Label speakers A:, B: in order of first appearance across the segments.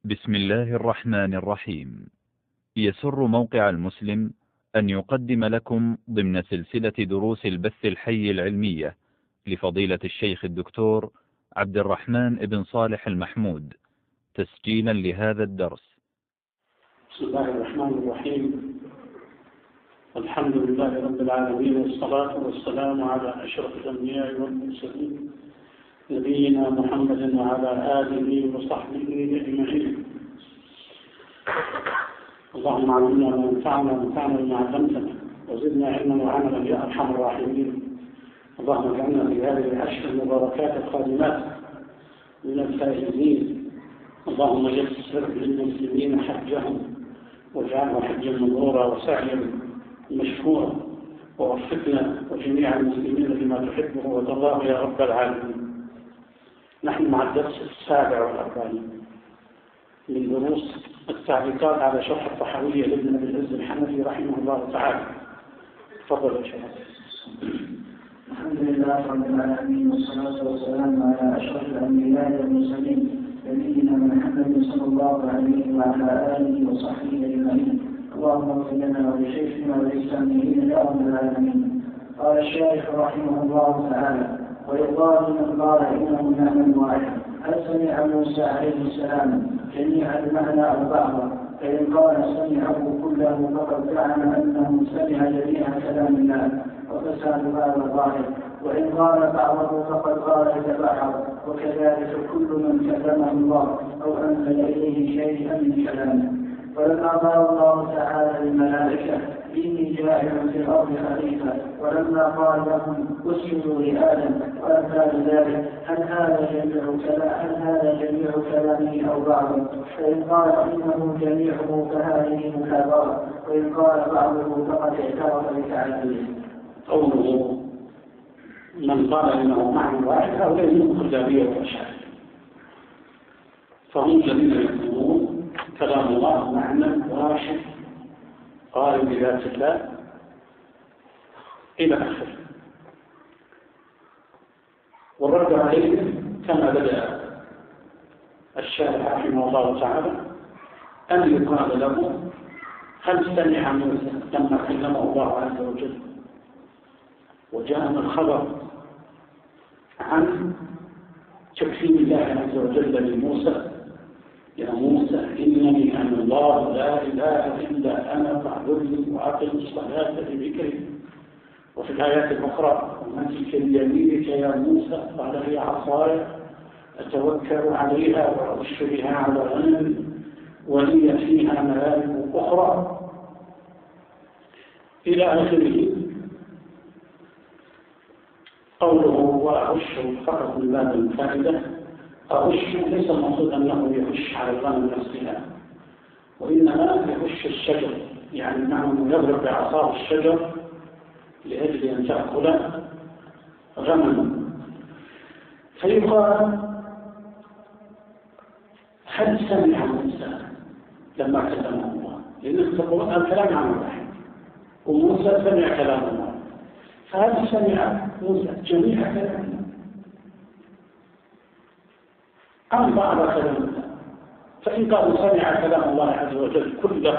A: بسم الله الرحمن الرحيم. يسر موقع المسلم أن يقدم لكم ضمن سلسلة دروس البث الحي العلمية لفضيلة الشيخ الدكتور عبد الرحمن بن صالح المحمود تسجيلا لهذا الدرس.
B: بسم الله الرحمن الرحيم. الحمد لله رب العالمين، والصلاة والسلام على أشرف الأنبياء والمرسلين نبينا محمد وعلى آله وصحبه أجمعين. اللهم علمنا ما ينفعنا وانفعنا بما علمتنا وزدنا علما وعملا يا أرحم الراحمين. اللهم اجعلنا في هذه العشر المباركات القادمات من الفائزين. اللهم يسر للمسلمين حجهم واجعله حجا مبرورا وسعيا مشكورا، ووفقنا وجميع المسلمين لما تحبه وترضاه يا رب العالمين. نحن مع الدرس 47 من دروس التعليقات على شرح الطحاوية لابن أبي العز الحنفي رحمه الله تعالى. تفضل يا شيخ.
C: الحمد لله رب العالمين، والصلاة والسلام على أشرف الأنبياء والمرسلين نبينا محمد صلى الله عليه وعلى آله وصحبه أجمعين. اللهم اغفر لنا ولشيخنا ولإسلاميين يا رب العالمين. قال الشيخ رحمه الله تعالى: ويقال من قال إنه معنى واحد، هل سمع موسى عليه السلام جميع المعنى أو بعضه؟ فإن قال سمعه كله فقد زعم أنه سمع جميع كلام الله وفساد هذا الظاهر، وإن قال بعضه فقد قال تبعه، وكذلك كل من كلمه الله أو أنزل إليه شيئا من كلامه. ولما قال الله تعالى للملائكة إني جاعل في الأرض خليفة، ولما قال لهم اسجدوا لآدم وأمثال ذلك، هل هذا جميع كلامه أو بعضه؟ فإن قال إنه جميعه فهذه مكابرة، وإن قال بعضه فقد اعترف بتعديه.
B: قوله من قال إنه معنى واحد هؤلاء هم الخلابية والأشاعرة، فهم الذين يقولون كلام الله معنى واحد قائم بذات الله إلى آخره. والرد عليهم كما بدأ الشارح رحمه الله تعالى أن يقال له هل سمع موسى لما كلمه الله عز وجل؟ وجاءنا الخبر عن تكفير الله عز وجل لموسى: يا موسى إنني أنا الله لا إله إلا أنا فاعبدني وأقم الصلاة لذكري. وفي الآيات الأخرى: وما تلك بيمينك يا موسى؟ قال هي عصاي أتوكل عليها وأرش بها على غنمي ولي فيها مآرب أخرى إلى آخره. قوله وأرش فقط من باب الفائدة، أرش ليس المقصود أنه يخش على الغنم نفسها، وإنما يخش الشجر، يعني معنى يضرب بعصا الشجر لأجل أن تأكل غنما. فيقال هل سمع موسى لما كلمه الله؟ لأن الكلام عن واحد وموسى سمع كلام الله، فهل سمع موسى جميع كلام الله أم بعض كلام الله؟ فإن قالوا سمع كلام الله عز وجل كله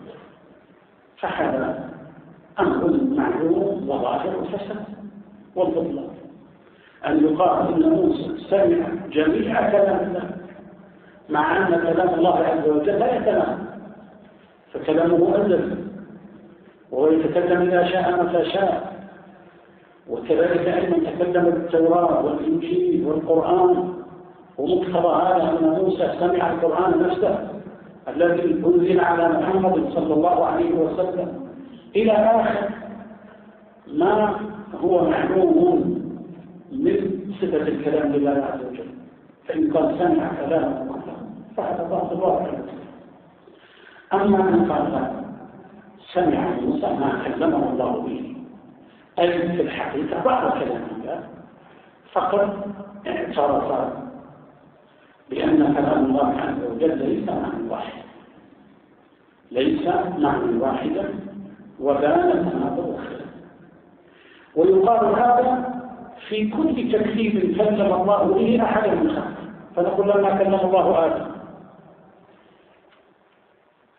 B: فهذا أمر معلوم وظاهر وفسد والبطلان. أن يقال إن موسى سمع جميع كلام الله مع أن كلام الله عز وجل لا يتناهى، فكلامه أزلي وهو يتكلم إذا شاء متى شاء. وكذلك أيضا تكلم بالتوراة والإنجيل والقرآن، ومقتضى هذا أن موسى سمع القرآن نفسه الذي أنزل على محمد صلى الله عليه وسلم إلى آخر ما هو معلوم من صفة الكلام لله عز وجل. فإن قال سمع كلامه فهذا باطل واقع. أما أن قال سمع موسى ما كلمه الله به، أي في الحقيقة بعض كلام الله، فقد اعترف بأن كلام الله عز وجل ليس معنى واحد، ليس معنى واحدا، وبان تناقض الخلاف. ويقال هذا في كل تكليف كلم الله به أحدا من خلقه. فنقول لما كلم الله آدم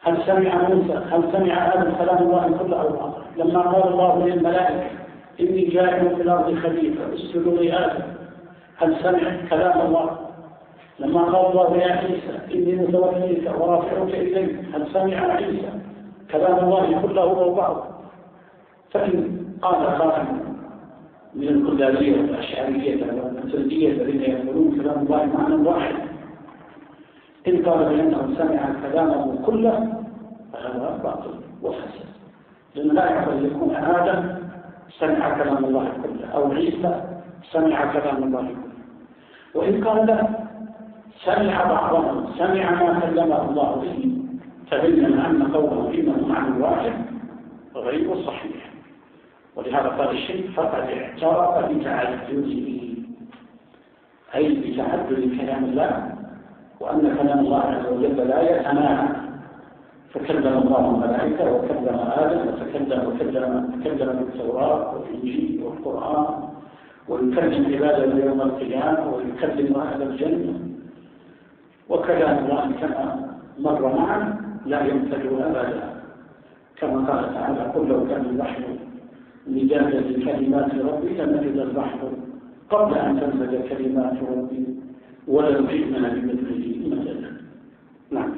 B: هل سمع موسى؟ هل سمع آدم كلام الله كله أو باطل؟ لما قال الله للملائكة إني جاعل في الأرض خليفة اسجدوا لآدم، هل سمع كلام الله؟ لما قال الله يا عيسى إني متوفيك ورافعك إلي، هل سمع عيسى كلام الله كله أو بعض؟ فإن قال قائل من الكلابية والأشعرية والماتريدية الذين يقولون كلام الله معنى واحد، إن قال بأنه سمع كلامه كله فهذا باطل وفاسد، لأن لا يعقل أن يكون آدم سمع كلام الله كله أو عيسى سمع كلام الله كله. وإن قال له سمع بعضهم، سمع ما كلمه الله به، فبين أن قوله إنه معنى واحد غير صحيح. ولهذا قال الشيخ فقد اعترف بتعدده، أي بتعدد كلام الله، وأن كلام الله عز وجل لا يتناهى، فكلم الله الملائكة وكلم آدم وتكلم بالتوراة والإنجيل والقرآن، ويكلم عباده يوم القيامة ويكلم أهل الجنة، وكلام الله كما مر معا لا ينفذ أبدا، كما قال تعالى قل لو كان البحر مدادا لكلمات ربي لنفذ البحر قبل أن تنفذ كلمات ربي ولو جئنا بمثله مددا. نعم.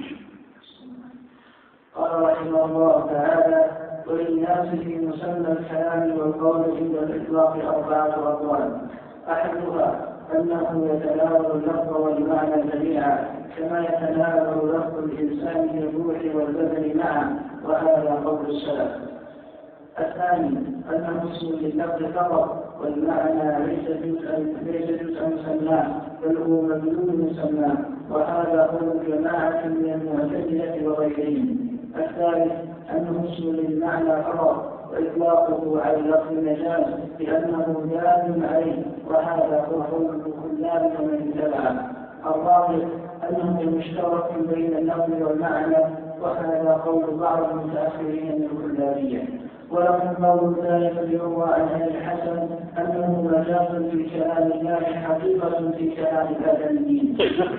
C: قال رحمه الله تعالى وللناس في مسمى الكلام والقول عند الإطلاق 4 أقوال، أحدها أنه يتناول اللفظ والمعنى جميعا كما يتناول لفظ الإنسان بالروح والبدن معا، وهذا قول السلف. الثاني أنه اسم لللفظ فقط والمعنى ليس جزءا مسماه بل هو مدلول مسماه، وهذا قول جماعة من المعتزلة وغيرهم. الثالث أنه اسم للمعنى فقط وإطلاقه على لفظ المجاز لأنه دال عليه، وهذا هو قول الخلاب ومن اتبعه. الرابع أنه مشترك بين اللفظ والمعنى، وهذا قول بعض المتأخرين من الخلابية. ولكن قول ذلك يروى عن أهل الحسن أنه مجاز في كلام الله حقيقة في كلام الآدميين.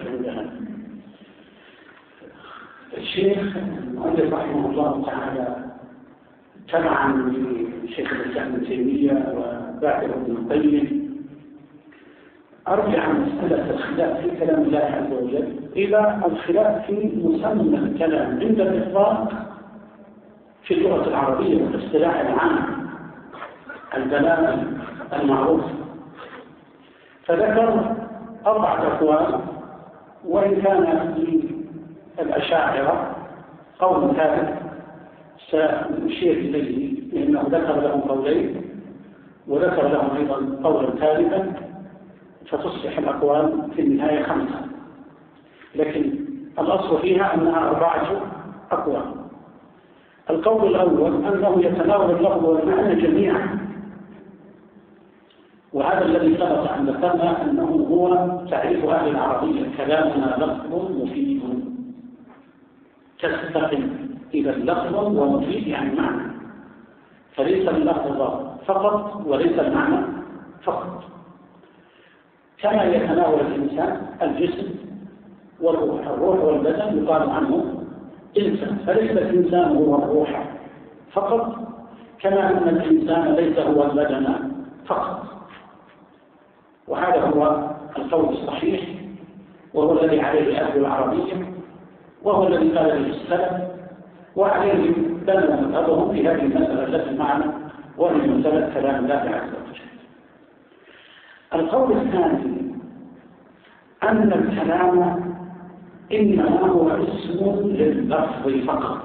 B: الشيخ المؤلف رحمه الله تعالى تبعا لشيخ الإسلام ابن تيمية وباكر بن القيم أرجع مسألة الخلاف في كلام الله عز وجل إلى الخلاف في مسمى الكلام عند الإطلاق في اللغة العربية والاصطلاح العام البلاغي المعروف. فذكر 4 أقوال، وإن كان للأشاعرة قول ثالث سنشير إليه لأنه ذكر لهم قولين وذكر لهم أيضا قولا ثالثا، فتصبح الأقوال في النهاية 5، لكن الأصل فيها أنها 4 أقوال. القول الأول أنه يتناول اللفظ والمعنى جميعا، وهذا الذي ثبت عن ذكرنا أنه هو تعريف أهل العربية: كلامنا لفظ مفيد. تستقم إلى اللفظ ومفيد يعني معنى، فليس اللفظ فقط وليس المعنى فقط. كما يتناول الإنسان الجسم والروح، الروح والبدن يقال عنه إنسان، فليس الإنسان هو الروح فقط، كما أن الإنسان ليس هو البدن فقط. وهذا هو القول الصحيح، وهو الذي عليه أهل العربية، وهو الذي قال به السلف، وعليه بنوا مذهبهم في هذه المسألة التي معنا، وهي مسألة كلام الله عز وجل. القول الثاني أن الكلام إنما هو اسم لللفظ فقط،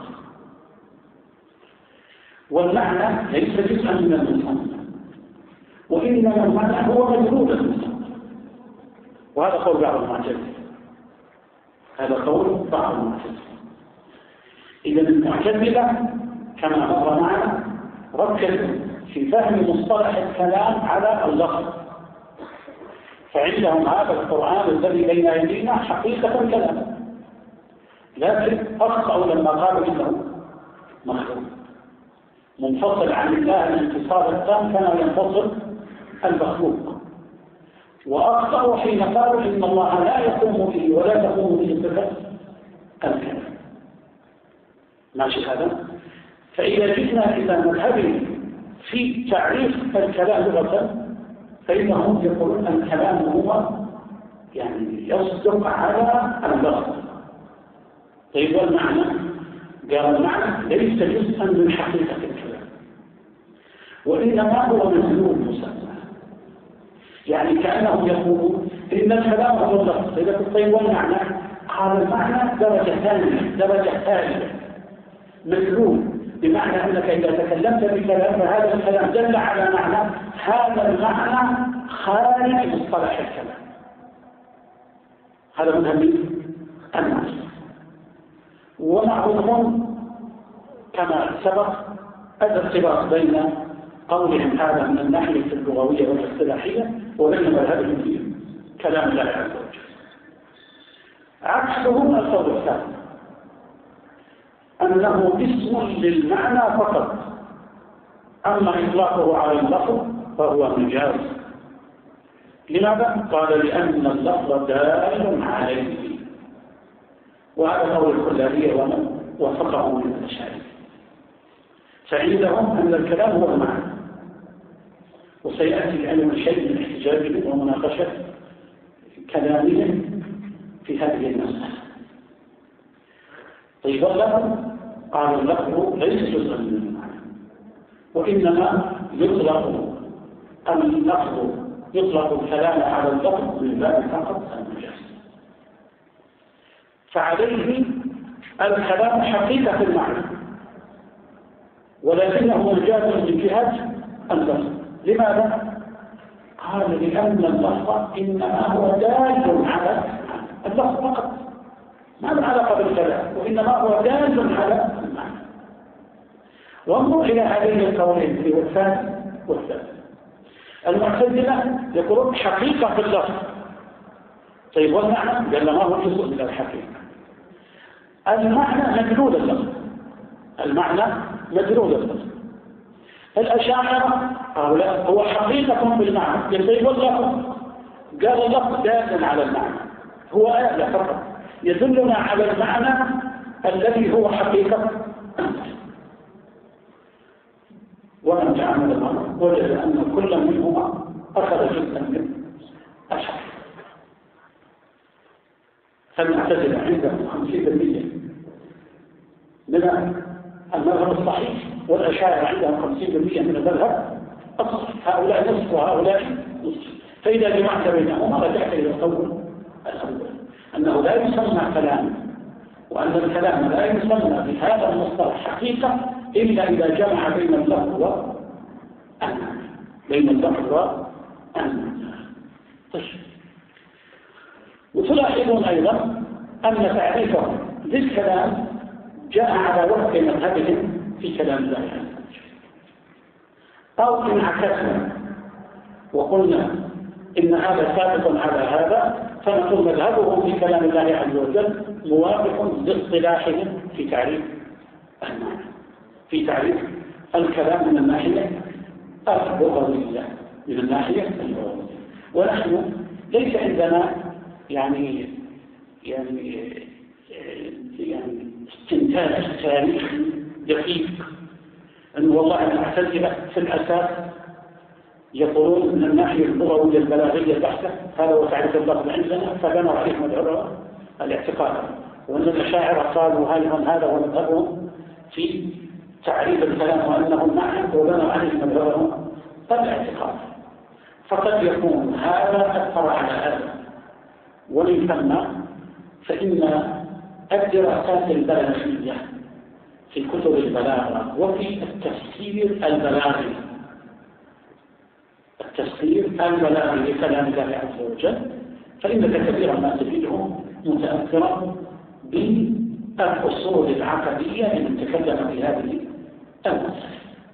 B: والمعنى ليس جزءا من المسمى، وإنما المعنى هو مدلول المسمى. وهذا قول بعض المعتزلة، هذا قول بعض المعتزلة. إذا المعتزلة كما مر معنا ركزوا في فهم مصطلح الكلام على اللفظ، فعندهم هذا القرآن الذي بين أيدينا حقيقة كلام، لكن أخطأوا لما قالوا إنه مخلوق منفصل عن الله الانفصال التام كما ينفصل المخلوق، وأخطأوا حين قالوا إن الله لا يقوم به ولا تقوم به صفة الكلام. ماشي هذا. فإذا جئنا إلى مذهب في تعريف الكلام لغة، فإنهم يقولون الكلام هو يعني يصدق على اللفظ. طيب والمعنى؟ قال المعنى ليس جزءا من حقيقة الكلام، وإنما هو مزلوم مسمى. يعني كأنهم يقولون إن الكلام هو اللفظ. إذا قلت طيب والمعنى؟ قال المعنى درجة ثانية، درجة ثالثة، مزلوم، بمعنى أنك إذا تكلمت بكلام فهذا الكلام دل على معنى، هذا المعنى خارج مصطلح الكلام. هذا مهم الناس. ومعروفون كما سبق الارتباط بين قولهم هذا من الناحية اللغوية والاصطلاحية وبين مذهبهم في كلام الله عز وجل. عكسهم القول الثاني أنه اسم للمعنى فقط، أما إطلاقه على اللفظ فهو مجاز. لماذا؟ قال لأن اللفظ دال عليه، وهذا قول الكلابية ومن وفقه من الأشاعرة. فعندهم أن الكلام هو المعنى، وسيأتي لأنه شيء من احتجاج ومناقشة كلامهم في هذه المسألة. طيب اللفظ، قالوا اللفظ ليس جزءا من المعنى، وإنما يطلق الكلام على اللفظ من باب فقط المجاز. فعليه الكلام حقيقة المعنى، ولكنه مجاز من جهة اللفظ. لماذا؟ قال لأن اللفظ إنما هو دال على اللفظ فقط، ما له علاقة بالكلام، وإنما هو دال على المعنى. وانظر إلى هذين القولين اللي هو الثاني والثالث. المعتزلة يقولون حقيقة في اللفظ. طيب والمعنى؟ قال ما هو جزء من الحقيقة. المعنى مدلول اللفظ، المعنى مدلول اللفظ. الأشاعرة هؤلاء هو حقيقة بالمعنى. طيب واللفظ؟ قال اللفظ دال على المعنى، هو آلة فقط يدلنا على المعنى الذي هو حقيقة. ومن تعامل الأمر وجد أن كل منهما أخذ جزءا من الحق. فالمعتزلة عندهم 50% من المذهب الصحيح، والأشاعرة عندهم 50% من المذهب الصحيح. هؤلاء نصف وهؤلاء نصف. فإذا جمعت بينهما رجعت إلى القول الأول أنه لا يسمى كلام، وأن الكلام لا يسمى بهذا المصطلح حقيقة إلا إذا جمع بين اللفظ والمعنى، بين اللفظ والمعنى. طيب، وتلاحظون أيضا أن تعريفهم للكلام جاء على وفق مذهبهم في كلام الله عز وجل. أو إن عكسنا وقلنا إن هذا سابق على هذا، فنقول مذهبهم في كلام الله عز وجل موافق لاصطلاحهم في تعريف المعنى، في تعريف الكلام من الناحية اللغوية، من الناحية اللغوية. ونحن ليس عندنا يعني استنتاج تاريخي دقيق أن والله المعتزلة في الأساس يقولون من الناحية اللغوية البلاغية بحتة، هذا هو تعريف اللفظ عندنا، فبنوا عليه مدعو الاعتقاد. وأن الأشاعرة قالوا هذا هو مذهبهم في تعريف الكلام وأنه المعنى، وبنوا عليه مدعو الاعتقاد. فقد يكون هذا أكثر على هذا. ومن ثم فإن الدراسات البلاغية في كتب البلاغة وفي التفسير البلاغي، لكلام الله عز وجل، فإنك كثيرا ما تجده متأثرا بالأصول العقدية لمن في هذه المسألة.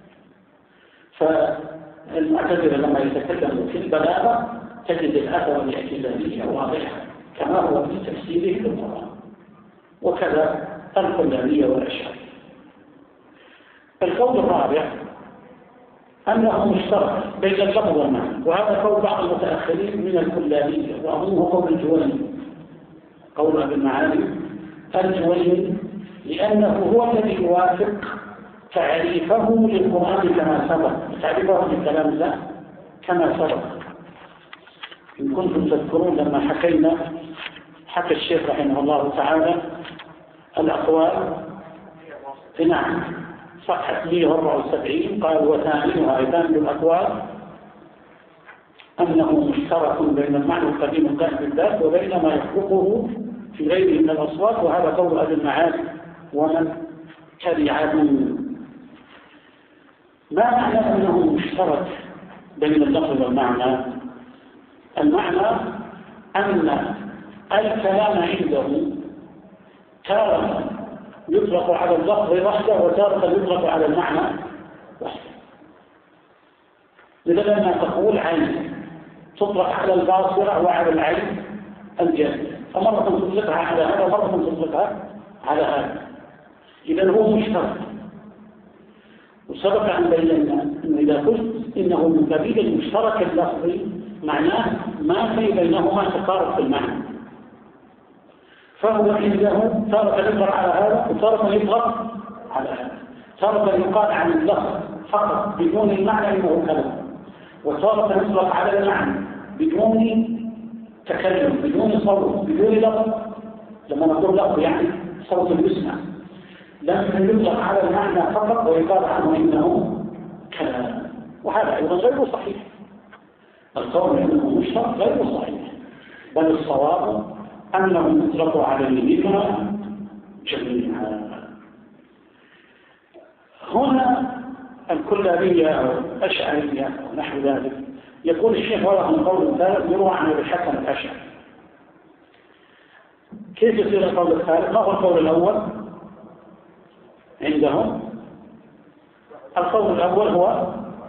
B: فالمعتزلة لما يتكلموا في البلاغة تجد الأثر الاعتزالية واضحة كما هو في تفسيره للقرآن، وكذا الكلابية والأشعرية. القول الرابع أنه مشترك بين اللفظ والمعنى، وهذا قول بعض المتأخرين من الكلابية، وأظنه قول الجويني، قول أبي المعالي الجويني لأنه هو الذي يوافق تعريفه للقرآن كما سبق، تعريفه لكلام الله كما سبق. إن كنتم تذكرون لما حكى الشيخ رحمه الله تعالى الأقوال، نعم، صفحة 174 قال: وثانيها ثاني الأقوال أنه مشترك بين المعنى القديم القائم بالذات وبين ما يخلقه في غيره من الأصوات، وهذا قول أهل المعاني ومن تبعهم. ما معنى أنه مشترك بين اللفظ والمعنى؟ المعنى أن الكلام عنده تارة يطلق على اللفظ وحده وتارة يطلق على المعنى وحده. لذا لما تقول عين تطلق على الباصرة وعلى العين الجانب، فمرة تطلقها على هذا ومرة تطلقها على هذا. إذا هو مشترك. وسبق أن بينا أن إذا قلت إنه من قبيل المشترك اللفظي معناه ما في بينهما تقارب في المعنى، فهو عنده تارة يطلق على هذا وتارة يطلق على هذا، تارة يقال عن اللفظ فقط بدون المعنى إنه كلام، وتارة يطلق على المعنى بدون تكلم، بدون صوت، بدون لفظ. لما نقول لفظ يعني صوت يسمع، لما يطلق على المعنى فقط ويقال عنه إنه كلام، وهذا أيضا غير صحيح. القول إنه مشترك غير صحيح، بل الصواب أنه يطلق عليهما جميعا. هنا الكلابية أو الأشعرية أو نحو ذلك، يقول الشيخ ولهم قول ثالث يروى عن أبي الحسن الأشعري. كيف يصير القول الثالث؟ ما هو القول الأول عندهم؟ القول الأول هو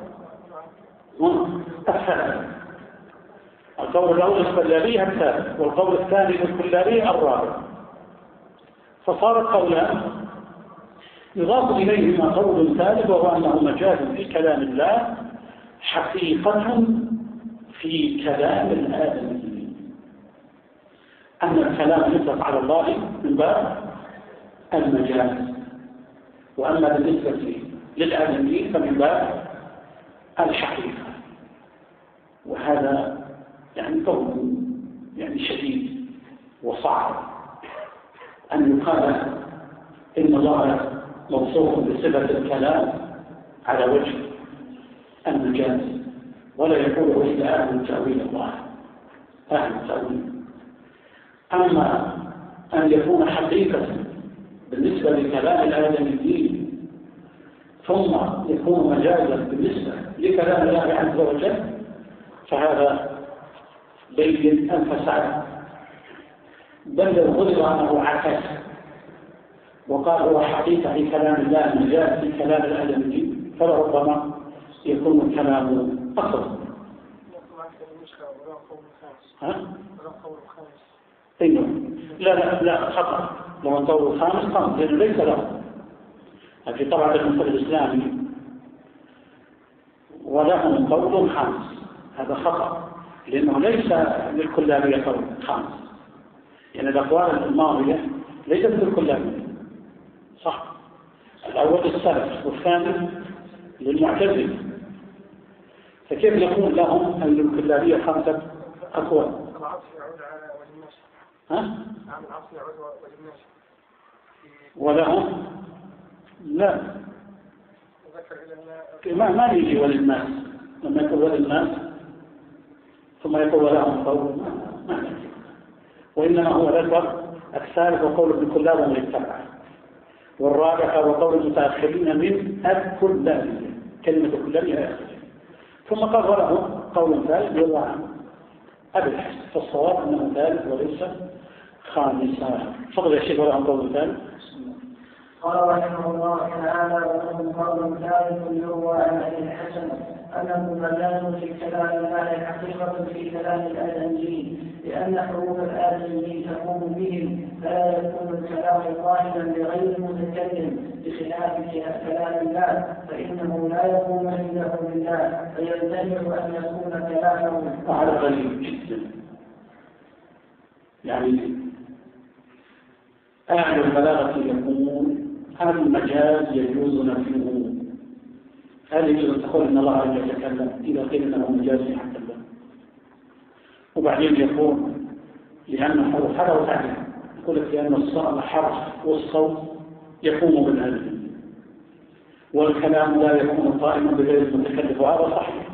B: الثالث. القول الأول الكلابية الثالث، والقول الثاني الكلابية الرابع. فصار قولان يضاف إليهما قول ثالث، وهو أنه مجاز في كلام الله حقيقة في كلام الآدمي، أن الكلام يطلق على الله من باب المجاز، وأما بالنسبة للآدمي فمن باب الحقيقة. وهذا يعني قول يعني شديد وصعب أن يقال إن الله موصوف بصفة الكلام على وجه المجاز، ولا يقوله إلا أهل تأويل الله، أهل التأويل. أما أن يكون حقيقة بالنسبة لكلام الآدميين ثم يكون مجازا بالنسبة لكلام الله عز وجل، فهذا بين الفساد. بل لو قدر أنه عكس وقال هو حقيقة في كلام الله مجاز في كلام الآدميين، فلربما يكون الكلام أقرب. لا خطأ. لو القول الخامس قام لأنه ليس له في طبعة المثل الإسلامي ولهم قول خامس، هذا خطأ، لأنه ليس للكلابية قول خامس. يعني الأقوال الماضية ليست للكلابية، صح؟ الأول السلف والثاني للمعتزلة، فكيف يكون لهم أن للكلابية خمسة أقوال؟
D: العطف يعود على وجه النشر.
B: ها؟
D: نعم، العطف يعود وجه النشر.
B: ولهم لا ما يجي وللناس، لما يقول وللناس ثم يقول لهم قول ما يجي، وإنما هو ذكر الثالث وقول ابن كلاب ومن اتبعه، والرابع وقول المتأخرين من الكلابية، كلمة الكلابية، ثم قال له قول ثالث يروى عنه أبي الحسن، فالصواب أنه ثالث وليس خامسا. تفضل يا شيخ، ولهم قول ثالث.
C: قال رحمه الله تعالى: وله قول ثالث يروى عن أبي الحسن أنه مجاز في كلام الله حقيقة في كلام الآدميين، لأن حروف الآدميين تقوم بهم، فلا يكون الكلام قائما لغير متكلم، بخلاف كلام الله فإنه لا يكون إلا بالله، فيلزمه أن يكون كلامه.
B: وهذا غريب جدا، يعني أهل البلاغة يقول المجاز يجوز نفيه. هل يجوز أن تقول إن الله لا يتكلم إذا قيل أنه مجاز يتكلم؟ وبعدين يقول لأن حرف هذا وتعليم، يقول لك لأن الحرف والصوت يقوم بالهدف والكلام لا يكون قائما بغير المتكلف، وهذا صحيح.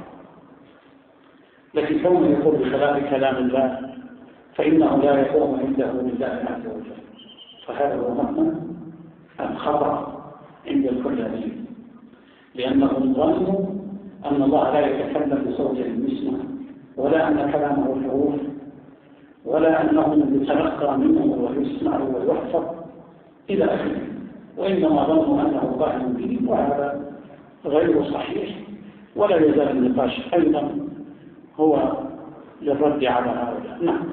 B: لكن كونه يقول بخلاف كلام الله فإنه لا يقوم عنده لله عز وجل، فهذا هو معنى الخطأ عند الكلابين، لأنهم ظنوا أن الله لا يتكلم بصوت يسمع، ولا أن كلامه حروف، ولا أنه يتلقى منه ويسمع ويحفظ إلى آخره، وإنما ظنوا أنه قائم به، وهذا غير صحيح. ولا يزال النقاش أيضا هو للرد على هؤلاء. نعم.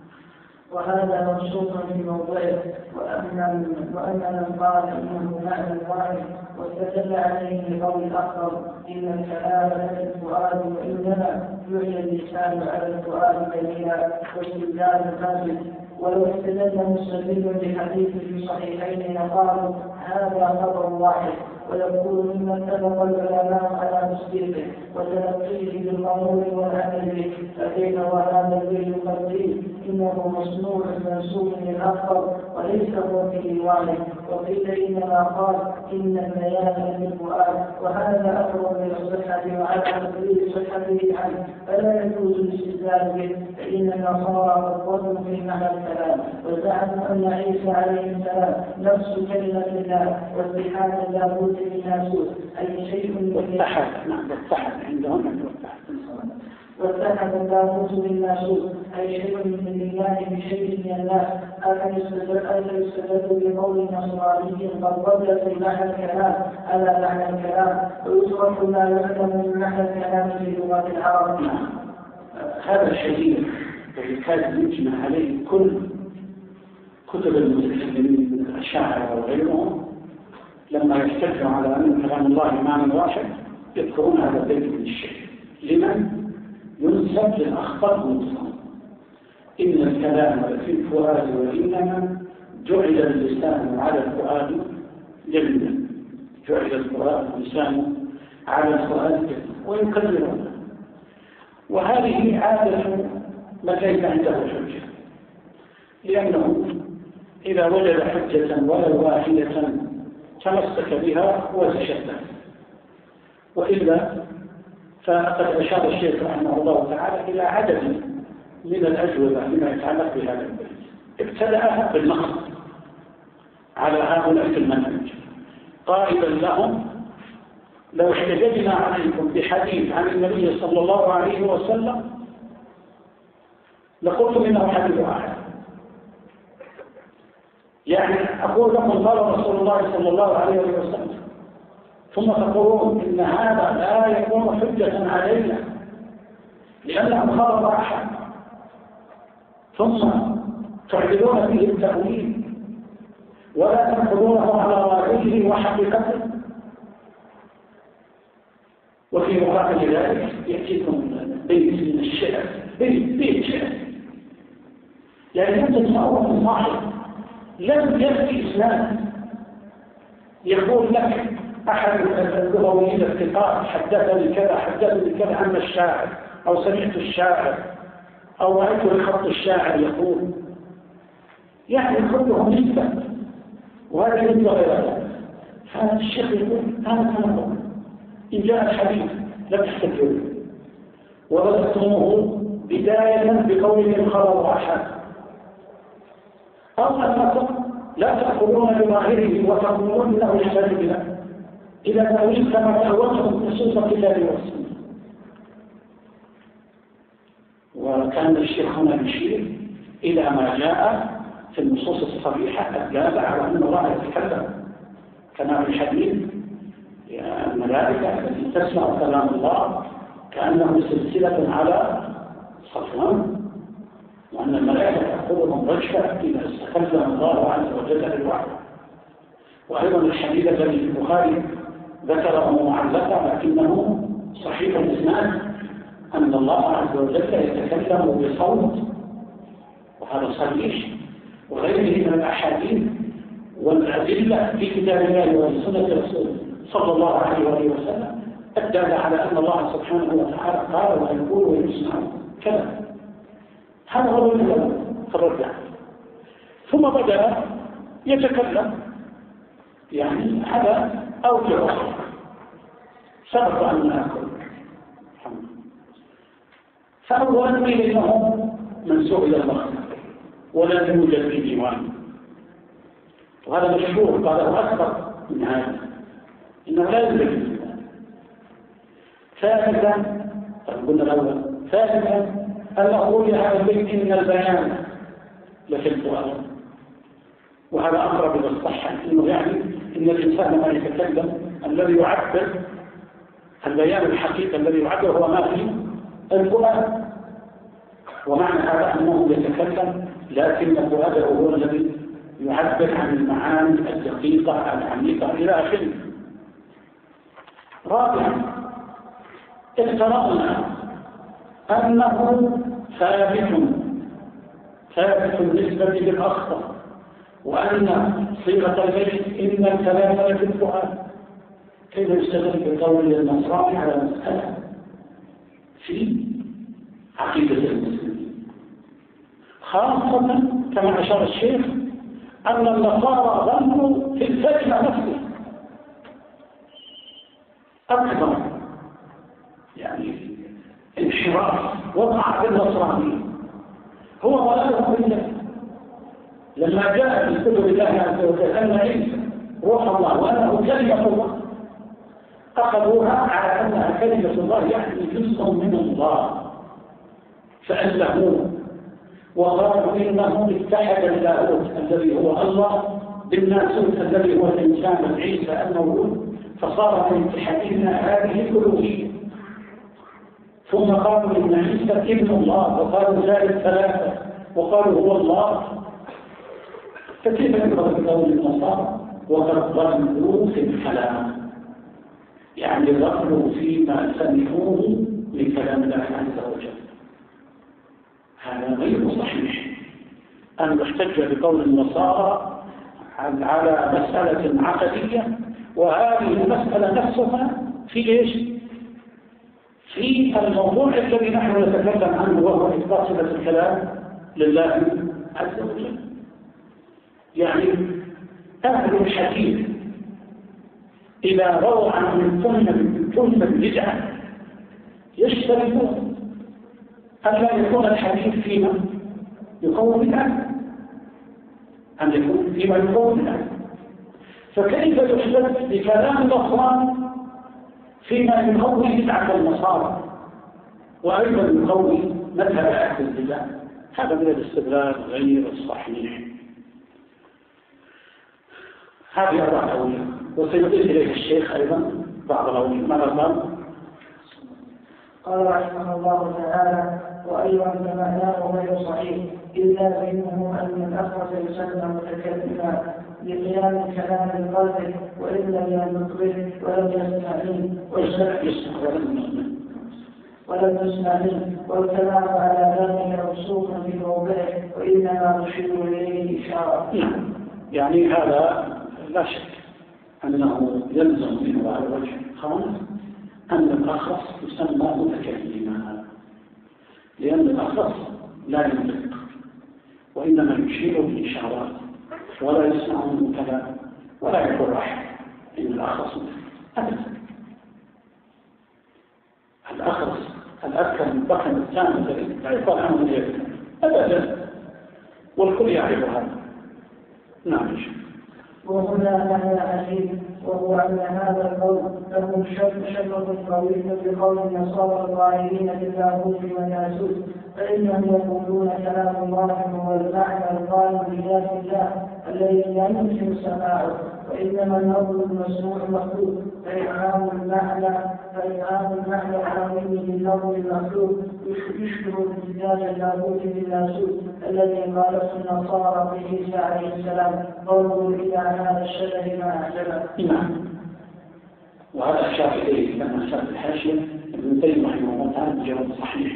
C: وهذا منصوص في موضعه، وأن من قال إنه معنى واحد واستدل عليه بقول الآخر إن الكلام لدى الفؤاد، وإنما جعل اللسان على الفؤاد دليلا واستدلال فاسد. ولو استدل مستدل بحديث في صحيحين لقالوا هذا خبر واحد، ويقول مما اتفق العلماء على تصديقه وتلقيه بالقانون والعمل به، فكيف وهذا الذي يقدم انه مصنوع منسوب للاخر وليس هو في واحد. وقيل انما قال ان البيان للفؤاد، وهذا اقرب للصحه وعلى تقرير صحته عنه، فلا يجوز الاستدلال به، فان النصارى قدروا في معنى الكلام وزعموا ان عيسى عليه السلام نفس كلمه الله واتحاد اللاهوت بالناسوت، اي شيء
B: واتحد عندهم
C: واتحد اللاهوت بالناسوت اي شيء من الله بشيء من الله. هذا يستدل بقول النصراني قد قبل في معنى الكلام على معنى الكلام، ويصرف ما يعلم من معنى الكلام في لغه العرب.
B: هذا الشيء الذي كان يجمع عليه كل كتب المتكلمين من الأشاعرة وغيرهم لما يحتجوا على أن كلام الله معنى واحد يذكرون هذا البيت من الشيء لمن ينسب للأخطاء المطلقة: إن الكلام في الفؤاد، وإنما جعل اللسان على الفؤاد جلدا، جعل الفؤاد اللسان على الفؤاد جلدا، ويكررون. وهذه عادة من ليس عنده حجة، لأنه إذا وجد حجة ولو واحدة تمسك بها وتشدد، وإلا فقد أشار الشيخ رحمه الله تعالى إلى عدد من الأجوبة فيما يتعلق بهذا البيت، ابتدأها بالنقد على هؤلاء في المنهج قائلا لهم: لو احتججنا عليكم بحديث عن النبي صلى الله عليه وسلم لقلت منه حديث واحد، يعني أقول لكم قال رسول الله صلى الله عليه وسلم، ثم تقولون إن هذا لا يكون حجة علينا لأنه خبر أحد، ثم تعبدون فيه التأويل ولا تنقلونه على واقعه وحقيقته. وفي مقابل ذلك يأتيكم بيت من الشعر، بيت شعر، يعني أنت تسمعون صاحب لم يأتي إسلام يقول لك أحد اللغويين الثقات حدثني كذا حدثني كذا عن الشاعر، أو سمعت الشاعر، أو رأيت الخط الشاعر يقول، يعني كله نسبة، وهذا يدل غير ذلك. هذا الشيخ يقول هذا كلام إن جاء الحديث لا تستكبروا، وبدأتموه بداية بقول الخبر أحد، أو أنكم لا تأخذون بظاهره وتقولون إنه يحتاج إلى تأويل كما تأولتم نصوص الكتاب والسنة. وكان الشيخ هنا يشير إلى ما جاء في النصوص الصريحة الدالة على أن الله يتكلم، كما في الحديث: الملائكة التي تسمع كلام الله كأنه سلسلة على صفوان، وأن الملائكة تأخذهم رجفة إذا استكلم الله عز وجل بالوحي. وأيضا الحديث الذي في البخاري ذكره معلقا لكنه صحيح الإسناد أن الله عز وجل يتكلم بصوت، وهذا صحيح، وغيره من الأحاديث والأدلة في كتاب الله وسنة رسوله صلى الله عليه وآله وسلم الدالة على أن الله سبحانه وتعالى قال ويقول ويسمع كذا. هذا هو الرد. ثم بدأ يتكلم، يعني هذا أوجه سبق أن نأكل. فأولا قيل إنه منسوب إلى المخلوق ولا يوجد في ديوان، وهذا مشهور قاله أكثر من هذا، إنه لا يوجد في ديوان. ثالثا قلنا الأول، ثالثا أن أقول هذا البيت إن البيان لفي القرآن، وهذا أقرب إلى الصحة، إنه يعني إن الإنسان لما يتكلم الذي يعبر البيان الحقيقي الذي يعبر هو ما في القرآن، ومعنى هذا أنه يتكلم لكن فؤاده هو الذي يعبر عن المعاني الدقيقة العميقة إلى آخره. رابعا افترضنا أنه ثابت بالنسبة للأخطر، وأن صيغة البيت إن الكلام في الفؤاد. كيف يستدل بقول النصراني على مسألة في عقيدة المسلمين، خاصة كما أشار الشيخ أن النصارى ظنوا في الكلمة نفسه أكبر يعني انحراف وقع في النصرانية هو ضلاله بالله. لما جاء في كتب الله عز وجل أن عيسى روح الله وأنه كلمة الله، أخذوها على أنها كلمة الله يعني جزء من الله، فألهوه وقالوا إنه اتحد اللاهوت الذي هو الله بالناسوت الذي هو الإنسان عيسى المولود، فصار من اتحادنا هذه الألوهية. ثم قالوا إن عيسى ابن الله، وقالوا ذلك ثلاثة، وقالوا هو الله. فكيف يقرأ بقول النصارى وقد ظنوا في الكلام، يعني ظنوا فيما سمعوه لكلام الله عز وجل. هذا غير صحيح أن نحتج بقول النصارى على مسألة عقدية، وهذه المسألة نفسها في إيش؟ في الموضوع الذي نحن نتكلم عنه، وهو إثبات صفة الكلام لله عز وجل. يعني أهل الحديث إذا رووا عن كلمة بدعة يشترطون أن لا يكون الحديث فيما يقوم بدعة، أن يكون فيما يقوم بدعة. فكيف يحدث بكلام النصارى فيما يقوي بدعة النصارى وأيضا يقوي مذهب أهل البدع؟ هذا من الاستدلال غير الصحيح. هذه أربعة أولياء، وسيضيف إليه الشيخ أيضا بعض الأولياء. ماذا قال؟
C: قال رحمه الله تعالى: وأيضا فمعناه غير صحيح، إلا بينه أن الأخرس يسمى متكلما لقيام كلام القلب، وإلا لم يقبل ولم يسمع منه والكلام على ذلك موصوف بموضعه، وإنما نشير إليه إشارة.
B: يعني هذا لا شك أنه يلزم منه على وجه خاص أن الأخرس يسمى متكلما، لأن الأخرس لا ينطق وإنما يشير بالإشارات ولا يسمع منه كلام ولا يقول أحد إن الأخرس أبدا. الأخرس الأذكر من الضخم الثاني لا يقال عنه غيره أبدا، والكل يعرف هذا. نعم.
C: وهنا معنى عجيب، وهو أن هذا القول له شبه طويل بقول النصارى الظاهرين باللاهوت والناسوت، فإنهم يقولون كلام الله هو المعنى القائم بذات الله الذي لا يمكن سماعه، وإنما النظر المسموع مخلوق، فإفهام المعنى العظيم بالنظر المخلوق يشبه امتداد اللاهوت بالناسوت الذي قالته النصارى في عيسى عليه السلام: قولوا إلى هذا الشبه ما أعجبه.
B: نعم. وهذا أشار إليه لما أشار الحاشية ابن تيمية رحمه الله تعالى بجواب صحيح،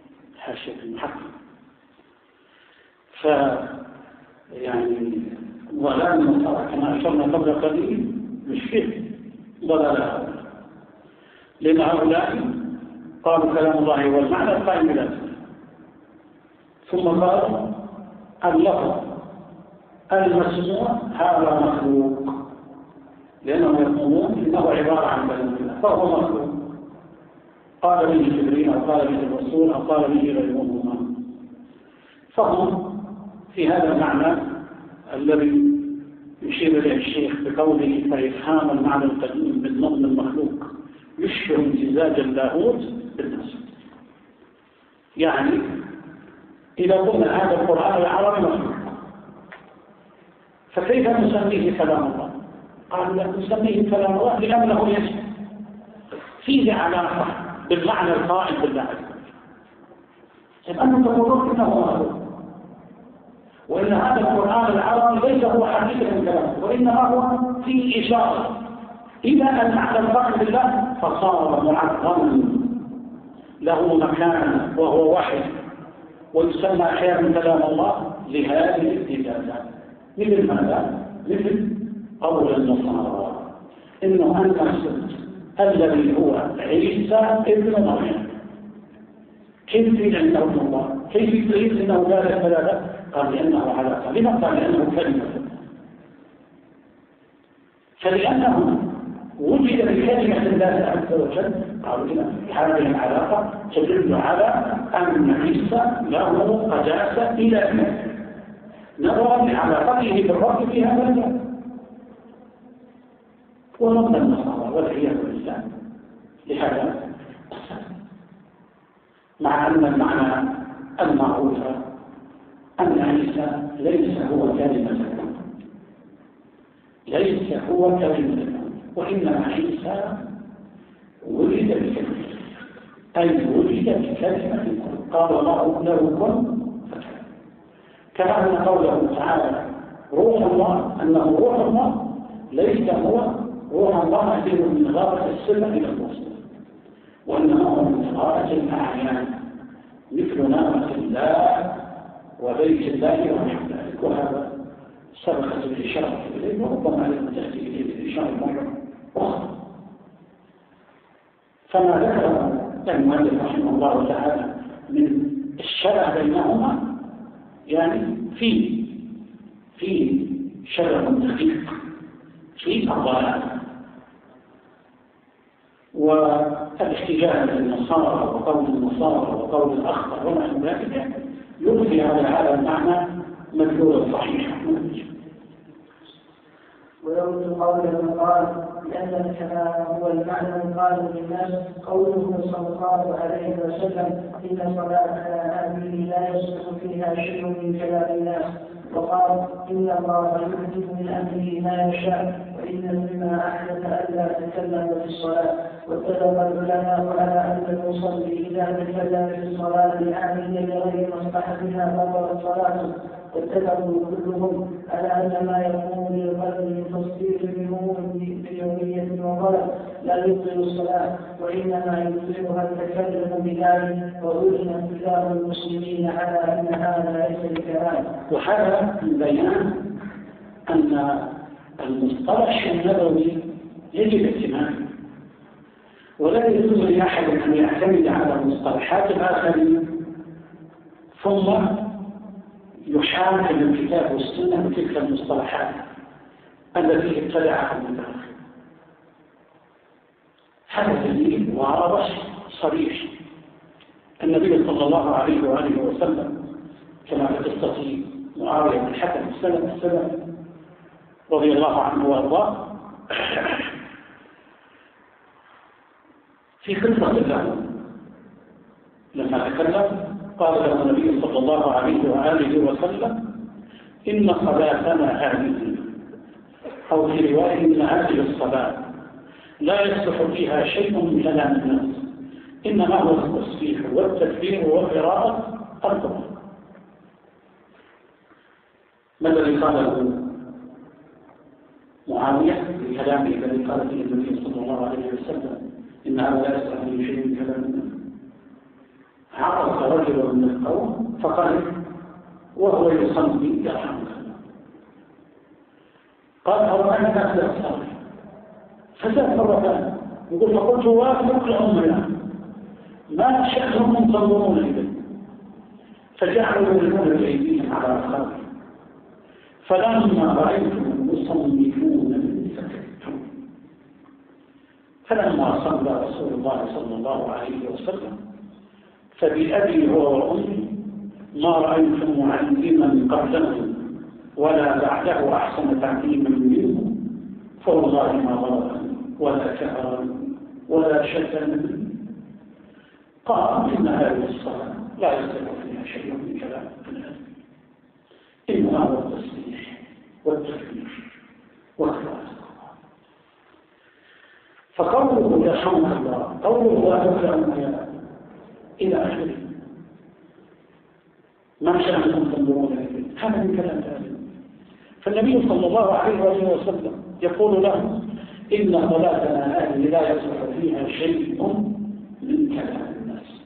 B: حاشية المحقق. يعني ولا النصارى كما أشرنا قبل قليل بالشرك ضلال، لأن هؤلاء قالوا كلام الله والمعنى القائم بذاته، ثم قالوا اللفظ المسموع هذا مخلوق، لأنهم يقولون إنه عبارة عن كلام الله فهو مخلوق، قال به جبريل أو قال به الرسول أو قال به غيرهما. فهم في هذا المعنى الذي يشير إليه الشيخ بقوله فإفهام المعنى القديم بالنظم المخلوق يشبه امتزاج اللاهوت بالنص. يعني إذا قلنا هذا القرآن العربي مخلوق فكيف نسميه كلام الله؟ قالوا لا نسميه كلام الله لأنه يجب فيه علاقة بالمعنى القائم بالله عز وجل، لأنه تقولون إنه مخلوق، وإن هذا القرآن العربي ليس هو حقيقة الكلام، وإنما هو فيه إشارة إلى المعنى القائم بالله، فصار معظما له مكانا وهو وحي، ويسمى أحيانا كلام الله لهذه الاتجاهات. مثل ماذا؟ مثل قول النصارى إنه المسيح الذي هو عيسى ابن مريم، كيف يقول عنده الله؟ كيف يقول إنه قال ثلاثة؟ قال لأنه على كلمة، قال لأنه كلمة، فلأنه وجد بكلمة الله عز وجل قالوا لنا هذه العلاقة تدل على أن عيسى له قداسة إلهية نظرا لعلاقته بالرب في هذا الجانب. ورد النصارى والعياذ بالله لهذا، مع أن المعنى المعروف أن عيسى ليس هو كلمة، ليس هو كلمة، وإنما عيسى ولد بكلمة، أي ولد بكلمة قال الله له كن فكان. كما أن قوله تعالى روح الله أنه روح الله ليس هو روح الله الذي من غابة السلة إلى الوصول، وإنما هو من غابة الأعيان مثل نعمة الله وبيت الله ونحو ذلك، وهذا سبقت الإشارة إليه وربما لم تأتي إليه الإشارة مرة أخرى. فما ذكر المؤلف رحمه الله تعالى من الشبه بينهما يعني في شبه دقيق في الضلال، والاحتجاج بالنصارى وقول النصارى وقول الأخطر ونحو ذلك يضفي على هذا المعنى مدلول صحيح.
C: ويرد قول من قال لأن الكلام هو المعنى القائم للناس قوله صلى الله عليه وسلم إن صلاتنا هذه لا يصلح فيها شيء من كلام الناس، وقال إن الله يحدث من أمره ما يشاء، وإن مما أحدث ألا تكلم في الصلاة. واتفق العلماء على أن المصلي إذا تكلم في الصلاة عاملا لغير مصلحتها بطلت صلاته، واتفقوا كلهم على أن ما يكون للقلب من تصديق بأمور بيومية وغلط لا يبطل الصلاة، وإنما يبطلها التكلم بذلك، وأذن اتفاق المسلمين على أن هذا ليس بكلام.
B: وهذا من بيان أن المصطلح النبوي يجب اهتمامه، ولا يجوز لأحد أن يعتمد على المصطلحات الآخرين ثم يحاكم الكتاب والسنة بتلك المصطلحات التي ابتدعها المتأخر. هذا دليل واضح صريح. النبي صلى الله عليه وآله وسلم كما في قصة معاوية بن الحكم السلف رضي الله عنه وارضاه في قصة له لما تكلم قال له النبي صلى الله عليه وآله وسلم إن صلاتنا هذه، أو في رواية إن هذه الصلاة لا يصلح فيها شيء من كلام الناس، إنما هو التسبيح والتكبير وقراءة القرآن. ما الذي قاله معاوية في كلامه الذي قال فيه النبي صلى الله عليه وسلم إن هذا لا يصلح فيه شيء من كلام الناس؟ عرف رجل من القوم فقال وهو يصلي يرحمك الله، قال أرأيت أهل الصالح فزاد مرة ثانية يقول فقلت وافق لأمنا ما شأنهم تنظرون إليه فجعلوا يلمون بأيديهم على أخاهم فلما رأيتهم يصنفون سكتوا فلما صلى رسول الله صلى الله عليه وسلم فبأبي هو وأمي ما رأيت معلما قبله ولا بعده أحسن تعليما منه فوالله ما ضربني ولا كفرني ولا شتمني. قال إن هذه الصلاة لا يصدق فيها شيء من كلام الناس إنما هو التسبيح والتكبير وخلاص. فقوله يرحمك الله قوله وأهلا إلى آخره ما شأنكم تنظرون إليه هذا من كلام ثاني. فالنبي صلى الله عليه وسلم يقول له إن صلاتنا هذه لا يصلح فيها شيء من كلام الناس.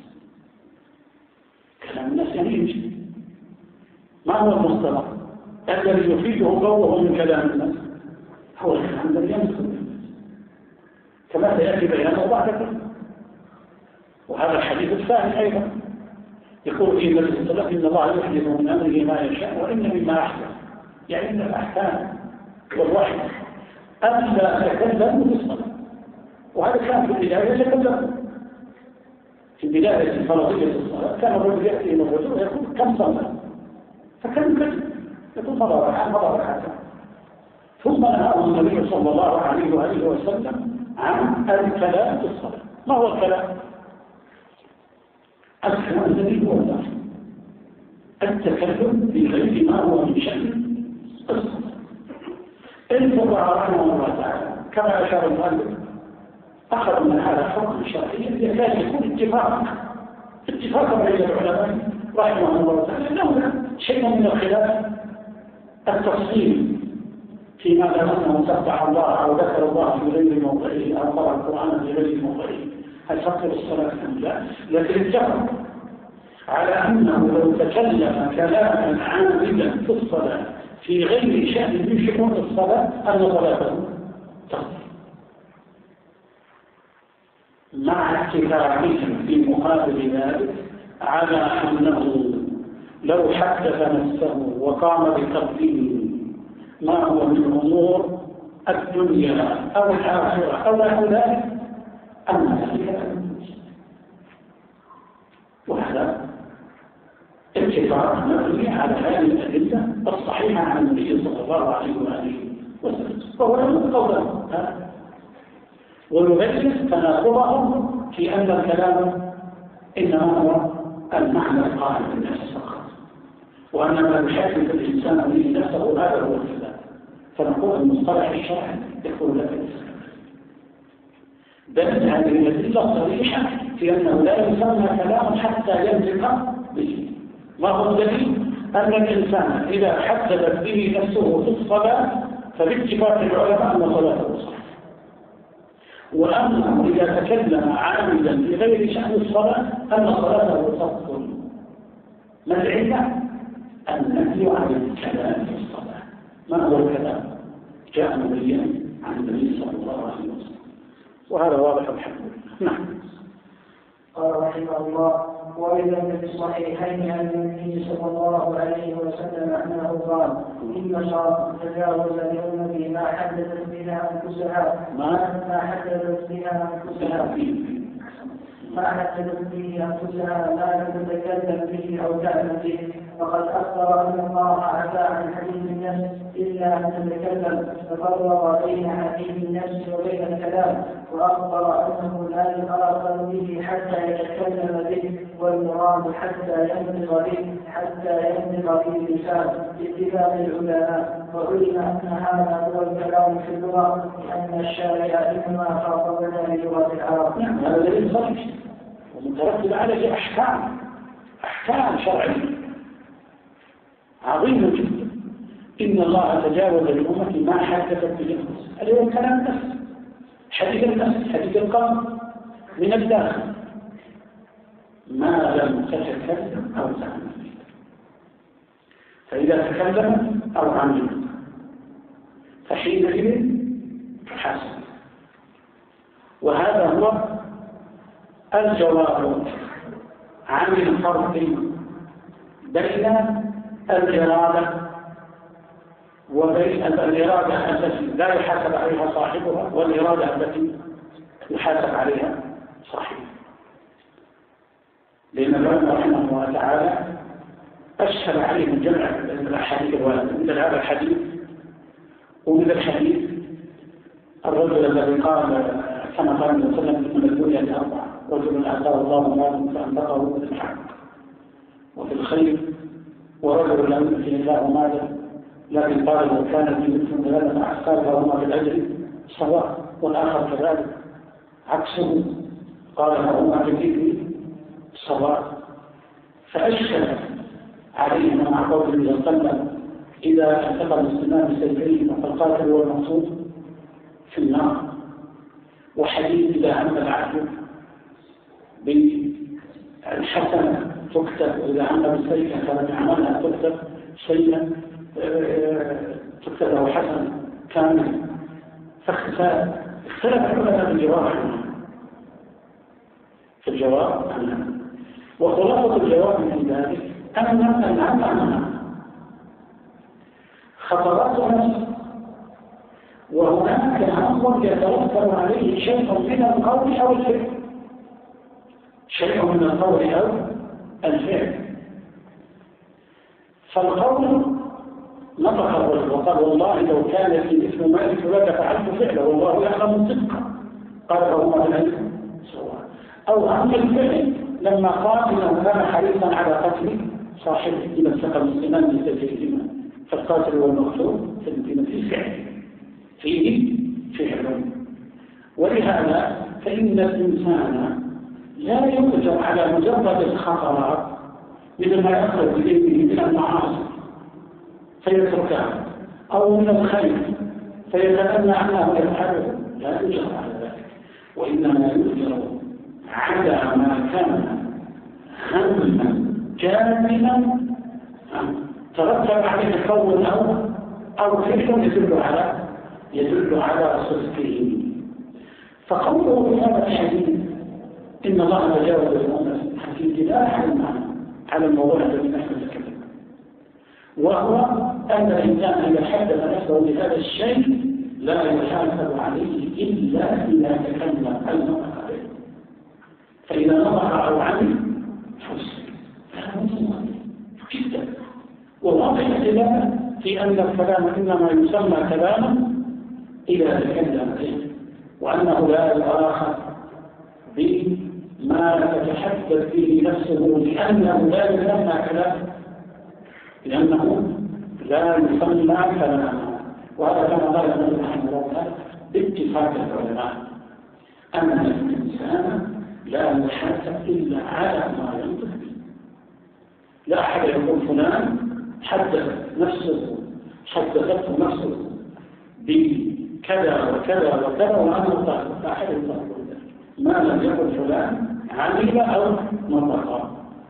B: كلام الناس يعني إيش؟ ما هو المصطلح الذي يفيده قوله من كلام الناس؟ هو الكلام الذي يمسك الناس كما سيأتي بيانه بعد ذلك. وهذا الحديث الثاني أيضا يقول في النبي صلى الله عليه وسلم إن الله يحدث من أمره ما يشاء وإن مما أحدث يعني من الأحكام والوحي ألا تكلموا بالصلاة. وهذا كان في البداية يتكلم في بداية فرضية الصلاة كان الرجل يأتي إلى الرجل ويقول كم صلى فكان يكلم يقول مرة ركعة ثم نهى النبي صلى الله عليه وسلم عن الكلام في الصلاة. ما هو الكلام؟ الكلام الذي هو اللفظ التكلم بغير ما هو من شأن الصلاة. الفقهاء رحمهم الله تعالى كما أشار المؤلف أخذوا من هذا حكم شرعي يكاد يكون اتفاقا بين العلماء رحمهم الله تعالى أنه شيء من الخلاف التفصيل فيما لم أنه سبح الله أو ذكر الله في غير موضعه أو قرأ القرآن في غير موضعه هل تقبل الصلاة أم لا؟ لكن اتفق على أنه لو تكلم كلاما عاملا في الصلاة في غير شأن من شؤون الصلاة أن صلاته تقبل مع اتفاقهم في مقابل ذلك على أنه لو حدث نفسه وقام بتقديم ما هو من أمور الدنيا أو الآخرة أو نحو ذلك أن ذلك وهذا اتفاق مبني على هذه الأدلة الصحيحة عن النبي صلى الله عليه وسلم وهو يقول قوله ويبين تناقضهم في أن الكلام إنما هو المعنى القائم بالنفس فقط وأن ما يحدث الإنسان به نفسه هذا هو الكلام. فنقول المصطلح الشرعي يقول لك بل هذه الأدلة صريحة في أنه لا يسمى كلام حتى ينطق به. ما هو الدليل؟ أن الإنسان إذا حدثت به نفسه في الصلاة فباتفاق العلماء أن صلاته صحيحة وأنه إذا تكلم عاملا في غير شأن الصلاة أن صلاته تبطل. ما العلة؟ النهي عن الكلام في الصلاة. ما هو الكلام؟ جاء مبينا عن النبي صلى الله عليه وسلم وهذا واضح الحمد لله. نعم.
C: قال رحمه الله وإذا في الصحيحين عن النبي صلى الله عليه وسلم أنه قال إن الله تجاوز لأمتي ما حدثت بها أنفسها ما حدثت بها لا تتكلم به أو تعمل به. فقد أخبر أن الله عفى عن حديث النفس إلا أن تتكلم ففرق بين حديث النفس وبين الكلام وأخبر أنه لا يتأخر به حتى يتكلم به والمراد حتى ينطق به اللسان باتفاق العلماء. وعلم أن هذا هو الكلام في اللغة لأن الشارع إنما خاطبنا بلغة العرب.
B: نعم هذا دليل صحيح ومترتب عليه أحكام شرعية عظيمة جدا. إن الله تجاوز لأمتي ما حدثت به النفس. اليوم كلام النفس حديث النفس حديث القلب من الداخل ما لم تتكلم أو تعمل. فإذا تكلم أو عمل فحينئذ تحاسب. وهذا هو الجواب عن الفرق بين الإرادة وبين الإرادة التي لا يحاسب عليها صاحبها والإرادة التي يحاسب عليها صاحبها. لأن العلماء رحمه الله تعالى أشهر عليه من جمع الأحاديث الواردة مثل هذا الحديث ومثل الحديث الرجل الذي قال كما قال النبي صلى الله عليه وسلم من الدنيا لأربعة: رجل آتاه الله مالا فأنفقه في الحق وفي الخير، ورجل لم يؤته الله مالا لكن قال لو كان في مثل هذا أحسابهما في الأجر سواء، والآخر كذلك عكسه قال هما في الإثم سواء. فأشكل عليهم مع قول النبي صلى الله عليه وسلم: إذا التقى المسلمان بسيفيهما فالقاتل هو المقصود في النار. وحديث إذا هم العبد بالحسنة تكتب، وإذا هم بالسيئة فلم يعملها تكتب شيئا تكتب له حسنة كامل. فاختلف العلماء في الجواب عنها. وخلاصة الجواب من ذلك أنها خطرات نفس، وهناك أمر يترتب عليه شيء من القول أو الفعل، شيء من القول أو الفعل. فالقول نطق الرجل وقال: والله لو كان في اسم مالك لفعلت فعله والله يعلم الصدق، قال فهما في العلم سواء. أو أمر الفعل لما قال إنه كان حريصا على قتل صاحبه إذا التقى المسلمان بسيفيهما فالقاتل والمقتول في فعل فيه فعل. ولهذا فإن الإنسان لا يقدر على مجرد الخطرات مثل ما يخرج إليه من المعاصي فيتركها أو من الخير فيتأمى عنه ويفعله، لا يجر على ذلك، وإنما يجر على ما كان هما جاملا ترتب عليه قول أو فعل يدل على صدقه. فقوله في هذا الحديث إن الله تجاوز الأمة حديث لا حل على الموضوع الذي نحن نتكلم، وهو أن الإنسان إذا حدث نفسه بهذا الشيء لا يحاسب عليه إلا إذا تكلم المرء عليه، فإذا نطق أو عمل حسن هذا مسلم جدا. وواضح الاختلاف في أن الكلام إنما يسمى كلاما إذا تكلم به، وأنه لا يتآخر بما تتحدث به نفسه لأنه لا يسمى كلاما، لأنه لا يسمى كلاما. وهذا كما قال النبي رحمه الله تعالى باتفاق العلماء أن الإنسان لا يحاسب إلا على ما ينطق به. لا أحد يقول فلان حدثته نفسه بكذا وكذا وكذا وأنا طالب، لا أحد يقول ذلك ما لم يقل فلان عمل أو نطق.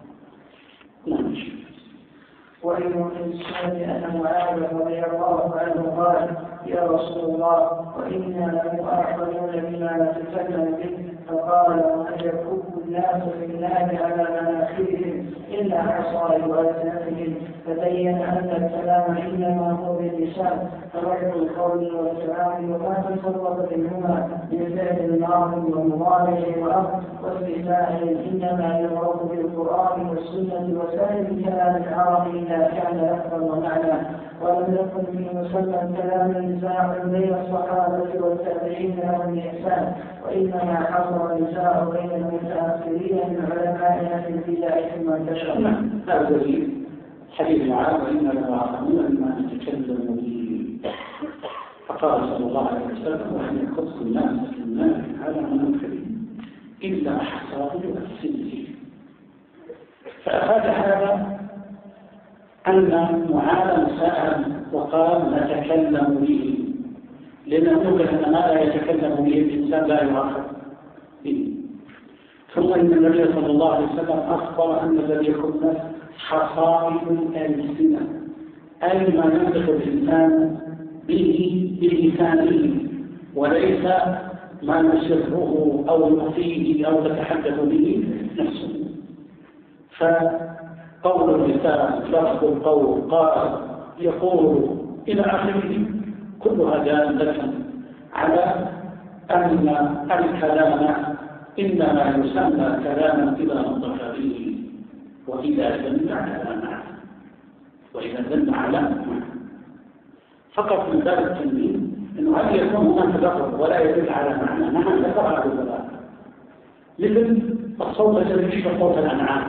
C: وإن الإنسان أن معاذ رضي الله عنه قال: يا رسول الله وإنا لمؤاخذون بما نتكلم به، فقال: وأن يكب الناس في النار على مناخرهم إلا حصائد ألسنتهم، فبين أن الكلام إنما هو باللسان، فرد القول والكلام وما تفرق منهما من فعل الماضي والمضارع والأمر واستثناء إنما يعرف بالقرآن والسنة وسائر الكلام العربي إذا كان لفظا ومعنى. ولم يكن في مسمى الكلام نزاع بين الصحابة والتابعين لهم بإحسان، وإنما حصل نزاع بين المتأخرين من علماء أهل البدع ثم انتشر.
B: هذا دليل حديث معاذ: وإنا لمؤاخذون بما نتكلم به. فقال صلى الله عليه وسلم: وأن يخص الناس في النار على مناخرهم إلا حصائد ألسنتهم. فأخذ هذا أن معاذ سأل وقال: نتكلم به، لأنه أن ما لا يتكلم به الإنسان لا يؤاخذ به. ثم إن النبي صلى الله عليه وسلم أخبر أن الذي يكون حصائد الألسنة، أي ما ينطق الإنسان به بلسانه وليس ما يسره أو يخفيه أو تتحدث به نفسه. فقول اللسان، لفظ القول، قال، يقول إلى آخره، كلها دالة على أن الكلام إنما يسمى كلاما إذا نطق به وإذا دل على معنى، وإذا دل على معنى. فقط من باب التنبيه أنه هل يكون هناك لفظ ولا يدل على معنى؟ نعم، ذكرها بالبلاغة، مثل الصوت الذي يشبه صوت الأنعام،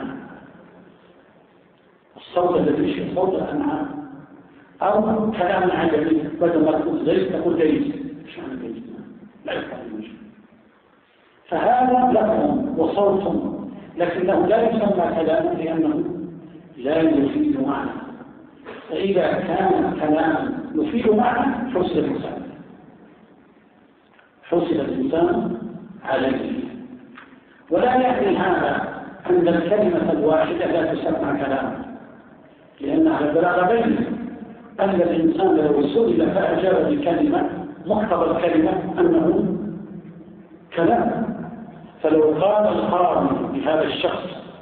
B: الصوت الذي يشبه صوت الأنعام، أو كلام عجمي بدل ما تقول زيت تقول ليس، مش معنى ليس، لا يفهم المشكلة. فهذا لفظ وصوت، لكنه لا يسمى كلاما لأنه لا يفيد معنى. فإذا كان الكلام يفيد معنى حسب الإنسان عليه. ولا يعني هذا أن الكلمة الواحدة لا تسمى كلاما، لأن على البلاغة بين أن الإنسان لو سئل فأجاب بكلمة مقتضى الكلمة أنه كلام. فلو قال القاضي بهذا الشخص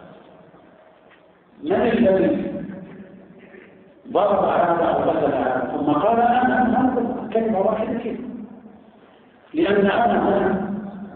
B: من الذي ضرب هذا أو قتل هذا، ثم قال أنا أقول كلمة واحدة كده، لأن أنا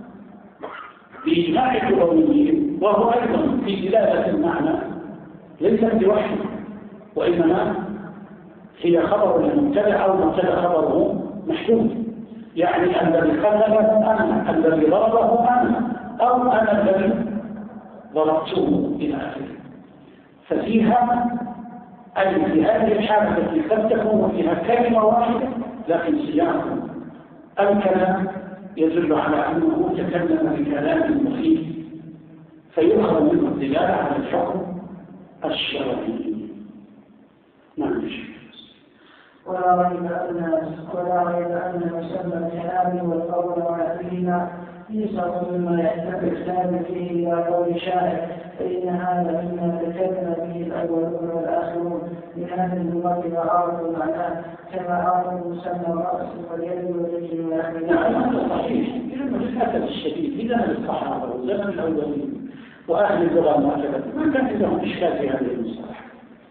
B: بإجماع اللغويين، وهو أيضا في دلالة المعنى ليس بوحي، وإنما هي خبر المبتدأ أو مبتدأ خبره محدود، يعني الذي قتله أنا، الذي ضربه أنا، أو أنا الذي ضربته إلى آخره. ففيها أي في هذه الحالة التي قد تكون فيها كلمة واحدة لكن سياق الكلام يدل على أنه تكلم بكلام مفيد، فيؤخذ منه الدلالة على الحكم الشرعي. نعم.
C: ولا ريب أن مسمى الكلام والقول وعليهما يسر مما يعتبر ثابت فيه إلى قول شاعر، فإن هذا مما تكلم به الأولون والآخرون من هذه اللغة وعرفوا معناه كما عرفوا مسمى الرأس واليد والرجل والأخير.
B: هذا صحيح، للأسف الشديد إذا الصحابة وزمن الأولين وأهل اللغة المعتبرة ما كان لهم إشكال في هذه المصطلحات،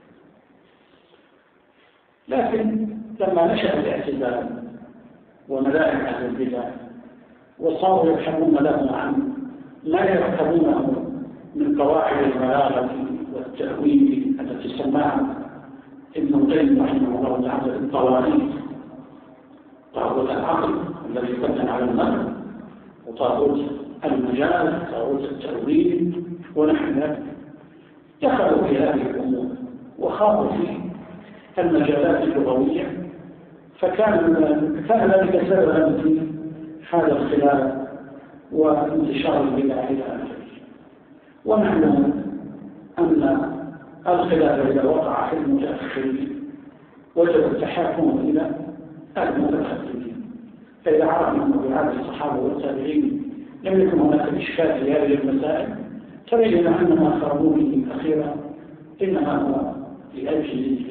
B: لكن لما نشأ الاعتزال ومذاهب أهل البدع وصاروا يبحثون له عن ما يركبونه من قواعد البلاغة والتأويل التي سماها ابن القيم رحمه الله تعالى الطواغيت، طاغوت العقل الذي يقدم على المرء، وطاغوت المجاز، طاغوت التأويل ونحو ذلك، دخلوا في هذه الأمور وخاضوا في المجالات اللغوية، فكان ذلك سببا في هذا الخلاف وانتشار البدع إلى آخره. ونعلم أن الخلاف إذا وقع في المتأخرين وجب التحاكم إلى المتقدمين، فإذا عرفنا أن بهذه الصحابة والتابعين لم يكن هناك إشكال في هذه المسائل، تبين أن ما خرجوا به أخيرا إنما هو لأجل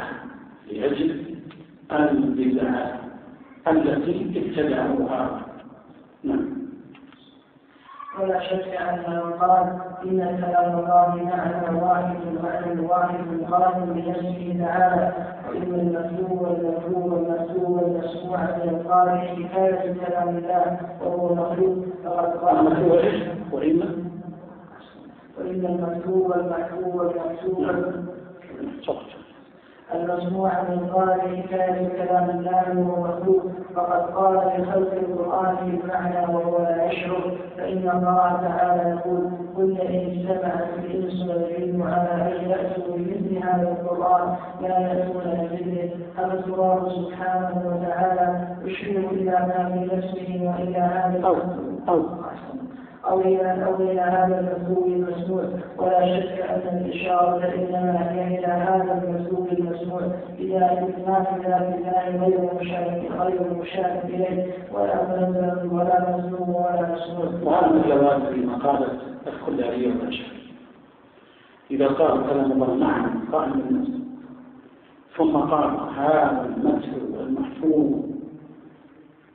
B: البدع التي ابتدعوها. نعم.
C: ولا شك أن من قال إن كلام الله معنى واحد ومعنى واحد قائم بنفسه تعالى، وإن المكتوب والمكتوب والمكتوب والمسموع من القارئ حكاية كلام الله وهو مخلوق، فقد قال وإن المكتوب والمكتوب والمكتوب المسموع من القارئ حكاية كلام الله وهو مخلوق، فقد قال بخلق القرآن بالمعنى وهو لا يشعر، فإن الله تعالى يقول قل إن اجتمعت الإنس والجن على أن يأتوا بمثل هذا القرآن لا يأتون بمثله. هذا الله سبحانه وتعالى يشير إلى ما في نفسه وإلى هذا أو إلى هذا المسلوب المسموع. ولا شك أن الإشارة إنما هي إلى هذا المسلوب المسموع إلى إثبات ذات الله غير مشارك إليه، ولا منزل ولا مسلوب ولا مسموع.
B: وهذا الجواب في مقالة الخلارية والأشعرية إذا قال كلام الله معنى قائم بالنفس ثم قال هذا المتن والمحفوظ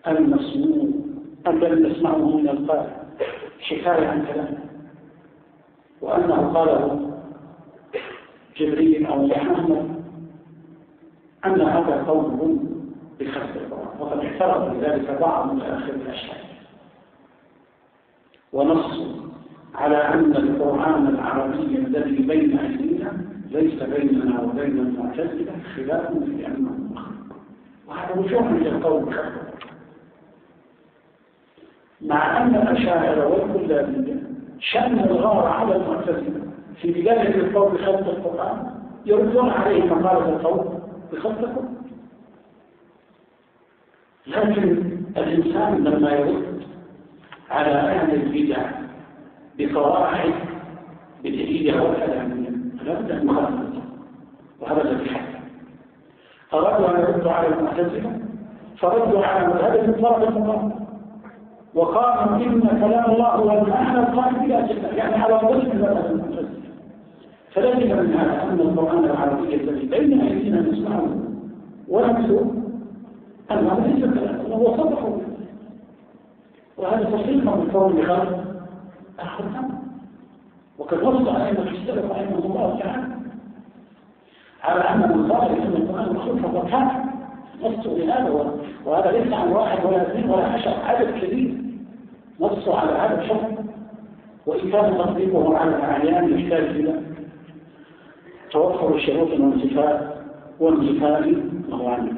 B: المسموع الذي نسمعه من القارئ حكاية عن كلامه، وأنه قاله جبريل أو محمد، أن هذا قوله بخلق القرآن، وقد اعترض بذلك بعض متأخر الأشياء ونصوا على أن القرآن العربي الذي بين أيدينا ليس بيننا وبين المعتزلة خلاف في أنه مخلوق، وهذا وجوه من القول بخلق، مع أن الأشاعرة والكلابية شأن الغار على المعتزلة في بداية القول بخلق القرآن يردون عليه مقالة القول بخلق القرآن. لكن الإنسان لما يرد على أهل البدع بقواعد بدعية وكلامية لابد أن يخالف، وهذا الذي حدث. أرادوا أن يردوا على المعتزلة فردوا على مذهب طرف القرآن، وقالوا إن كلام الله هو المعنى القائم بلا شك، يعني على ضد مذهب المعتزلة. فلازم من هذا أن القرآن العربي الذي بين أيدينا نسمعه ونتلوه أنه ليس كلام الله، هو صدقه، وهذا تصريح من قول خالد القرآن. وقد وصل أئمة السلف رحمه الله تعالى على أن الظاهر أن القرآن مخلوق فقط كان نصوا بهذا، وهذا ليس عن واحد ولا اثنين ولا 10، عدد كبير نصوا على هذا الشرط، وإن كان تطبيقه على الأعيان يحتاج إلى توفر شروط وانتفاء موانع.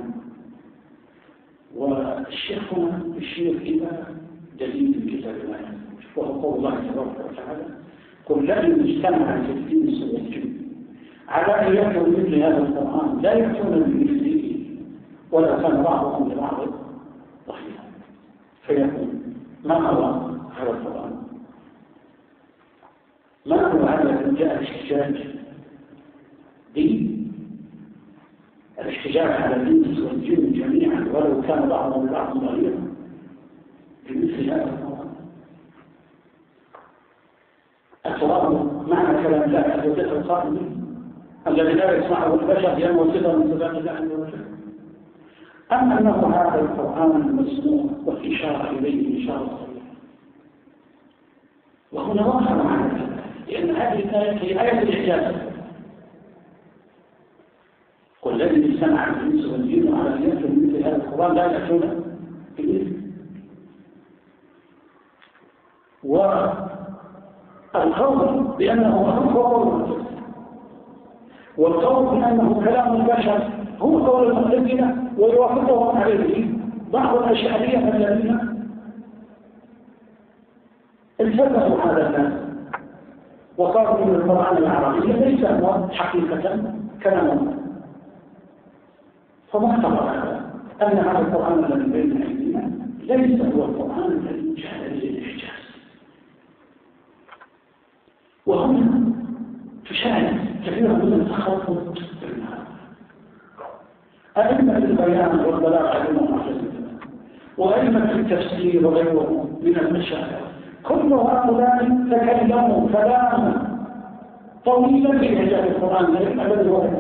B: والشيخ هنا يشير إلى دليل الكتاب الآية، وهو قول الله تبارك وتعالى: قل لئن اجتمعت الإنس والجن على أن يأتوا مثل هذا القرآن لا يأتون بمثله ولا كان بعضهم لبعض ظهيرا. فيقول: ما هو هذا القرآن؟ ما هو هذا الذي جاء الاحتجاج به؟ الاحتجاج على الإنس والجن جميعا ولو كان بعضهم لبعض ظهيرا بمثل هذا القرآن. أتراه معنى كلام الله عز وجل القائم الذي لا يسمعه البشر لأنه صفة من صفات الله عز وجل، أم أنه هذا القرآن المسموع والإشارة إليه إشارة صحيحة؟ وهنا ظاهر معنى، لأن هذه الآية هي آية الإعجاز. قل الذي اجتمع الإنس والجن على أن يأتوا مثل هذا القرآن لا يأتون بمثله. والقول بأنه مخلوق هو قول المعتزلة، والقول بأنه كلام البشر هو قول المعتزلة، ويوافقهم عليه بعض الأشعرية الذين التزموا هذا الناس وقالوا إن القرآن العربي ليس هو حقيقة كلام الله. فما اختبر هذا أن هذا القرآن الذي بين أيدينا ليس هو القرآن الذي جاء به الإعجاز. وهنا تشاهد كثيرا من التخطط بالنهار. أئمة البيان والبلاغة علم المعتزلة وأئمة التفسير وغيرهم من المشايخ كل هؤلاء تكلموا كلاما طويلا في إعجاز القرآن الذي هو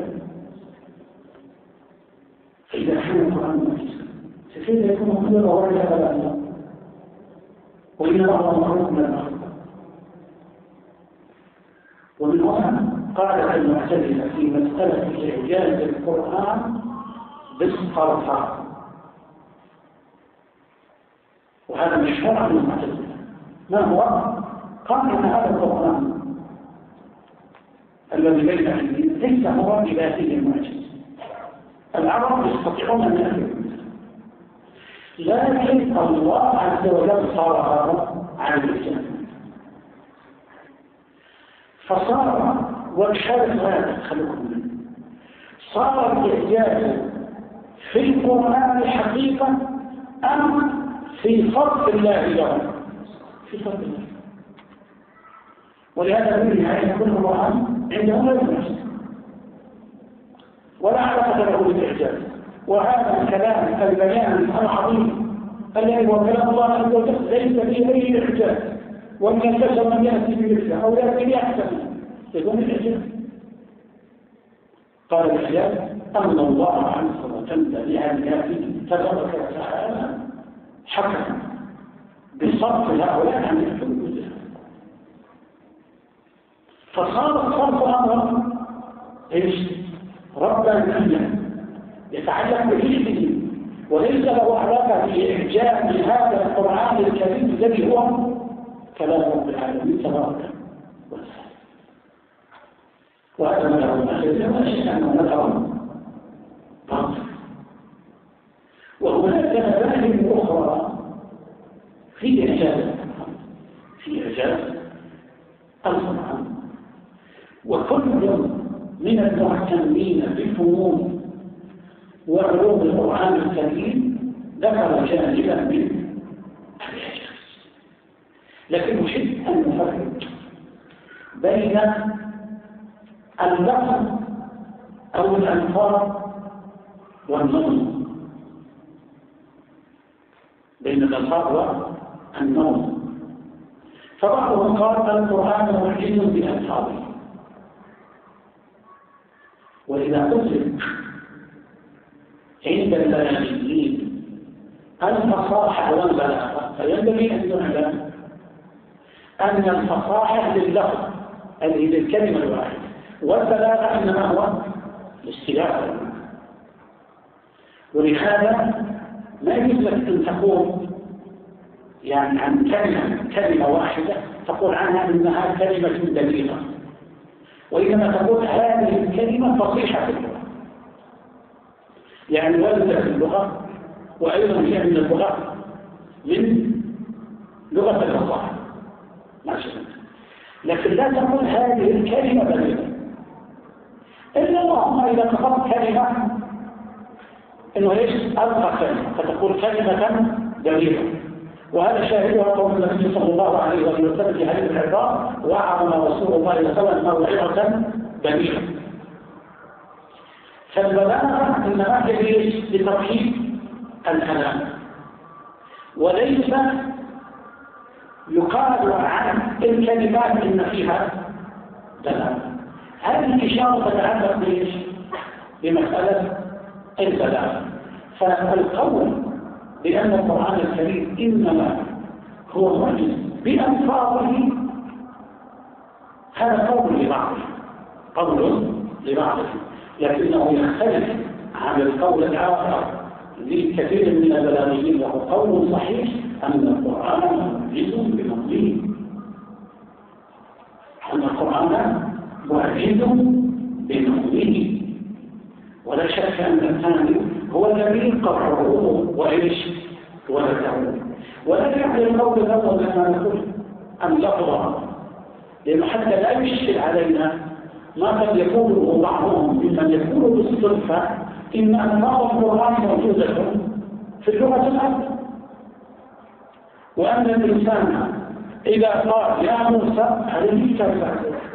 B: فإذا كان القرآن معجزا فكيف يكون كل وراء هذا الله؟ وإن بعض مخلوق من المخلوق. ومن هنا قالت المعتزلة في مسألة إعجاز القرآن بالصرفة، وهذا مشهور عن المعتزلة. ما هو؟ قال إن هذا القرآن الذي بين أيدينا ليس هو بذاته المعجز. العرب يستطيعون أن يأتوا، لكن الله عز وجل صار عن الإسلام، فصار والشارع لا يدخلكم منه، صار الإعجاز في القرآن حقيقة أم في خلق الله له؟ في خلق الله. ولهذا من نهاية كل القرآن عنده لا يمثل ولا علاقة له بالإعجاز. وهذا الكلام البيان العظيم الذي هو كلام الله عز وجل ليس فيه أي إعجاز، ومن البشر من يأتي بمثله أو يأتي بأحسن يكون الإعجاز. قال الإعجاز أن الله عز وجل لآياته تبارك وتعالى حكم بصرف هؤلاء عن الحدود، فصار الصرف أمر إيش؟ ربانيا يتعلق بحفظه وليس له علاقة بإعجاب هذا القرآن الكريم الذي هو كلام رب العالمين تبارك وتعالى. وهذا ما له الأخير ولا شيء أنه نذر باطل. وهناك مذاهب أخرى في إعجاز القرآن، وكل من المهتمين بفنون وعلوم القرآن الكريم ذكر جانبا من الإعجاز، لكن نحب أن نفرق بين اللفظ أو الألفاظ والنظم، بين الألفاظ والنظم. فبعضهم قال القرآن معجز بألفاظه، وإذا أطلق عند البلاغيين الفصاحة والبلاغة فينبغي أن نعلم أن الفصاحة لللفظ اللي للكلمة الواحدة، والبلاغة إنما هو الاستيلاء. ولهذا ما يجوز لك أن تقول يعني عن كلمة واحدة تقول عنها إنها كلمة دقيقة، وإنما تقول هذه الكلمة فصيحة في اللغة، يعني ولدت في اللغة وأيضا هي من اللغة من لغة الفصاحة مثلا، لكن لا تقول هذه الكلمة بليغة، إلا اللهم إذا تقول كلمة إنه إيش ألقى كلمة فتقول كلمة بليغة. وهذا شاهدها قول النبي صلى الله عليه وسلم في هذه العبارة: وعظنا رسول الله صلى الله عليه وسلم موعظة بليغة. فالبلاغة إنما هي لترحيب الكلام، وليس يقال عن الكلمات إن فيها بلاغة. هذه الإشارة تتعلق بإيش؟ بمسألة البلاغة. فالقول بأن القرآن الكريم إنما هو معجز بألفاظه هذا قول لبعضه، لكنه يختلف عن القول الآخر لكثير من البلاغيين له قول صحيح أن القرآن معجز بمضيه، أن القرآن معجز بمضيه. ولا شك أن الثاني هو الذي قرره وإيش ولده، ولا يعني القول الأول لما نقول أن لفظه، لأنه حتى لا يشكل علينا ما قد يقوله بعضهم ممن يقول بالصدفة إن أنواع القرآن موجودة في اللغة الأرض، وأن الإنسان إذا قال يا موسى عليه كذا،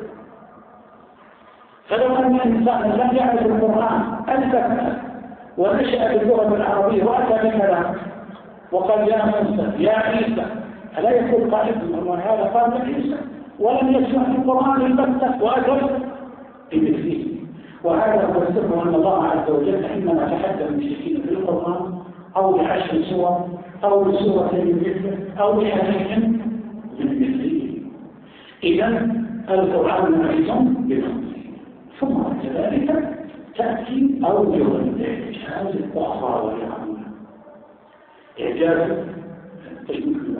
B: فلو أن الإنسان لم يعرف القرآن ألف ونشأ باللغة العربية وأتى بكلام وقال يا موسى يا عيسى، ألا يقول قائل هذا قال عيسى ولم يسمع في القرآن البتة وأجل بمثله؟ وهذا هو السر أن الله عز وجل حينما تحدث المشركين في القرآن أو ب10 سور أو بسورة من مثله أو بحديث من مثله. إذا القرآن معجز بمثله. ثم كذلك تأتي أوجه الإعجاز الأخرى والعامة. إعجاز تشمل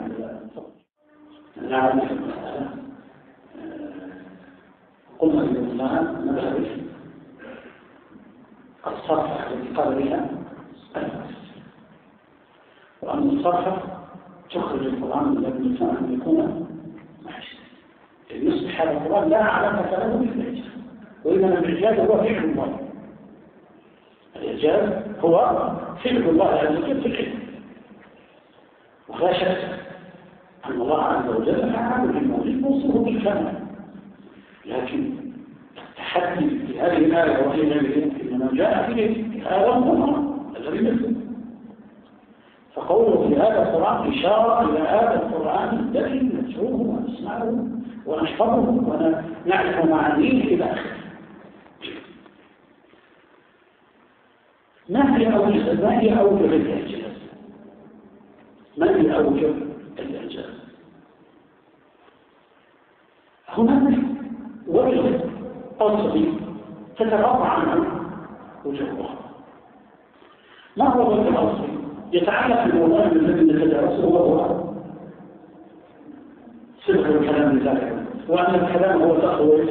B: نعرف المسألة. قلنا للإنسان نبهر الصرفة التي قال بها الناس، وأن الصرفة تخرج القرآن من الإنسان أن يكون معجزا. يصبح هذا القرآن لا علاقة له بالإعجاز، وإنما الإعجاز هو فعل الله. الإعجاز هو فعل الله عز وجل في العلم، ولا شك أن الله عز وجل فعال بالموجود موصوف بالكمال، لكن التحدي في هذه الآية وفي غيرها إنما جاء في هذا القرآن الذي مثله. فقوله في هذا القرآن إشارة إلى هذا القرآن الذي نتلوه ونسمعه ونحفظه ونعرف معانيه إلى آخره. ما هي أوجه الإعجاز؟ ما هي أوجه الإعجاز؟ هناك وجه أصلي تترفع عنه وجوه. ما هو الوجه الأصلي؟ يتعلق بالموضوع الذي نتدرسه وهو صدق الكلام لذلك، وأن الكلام هو تخويف.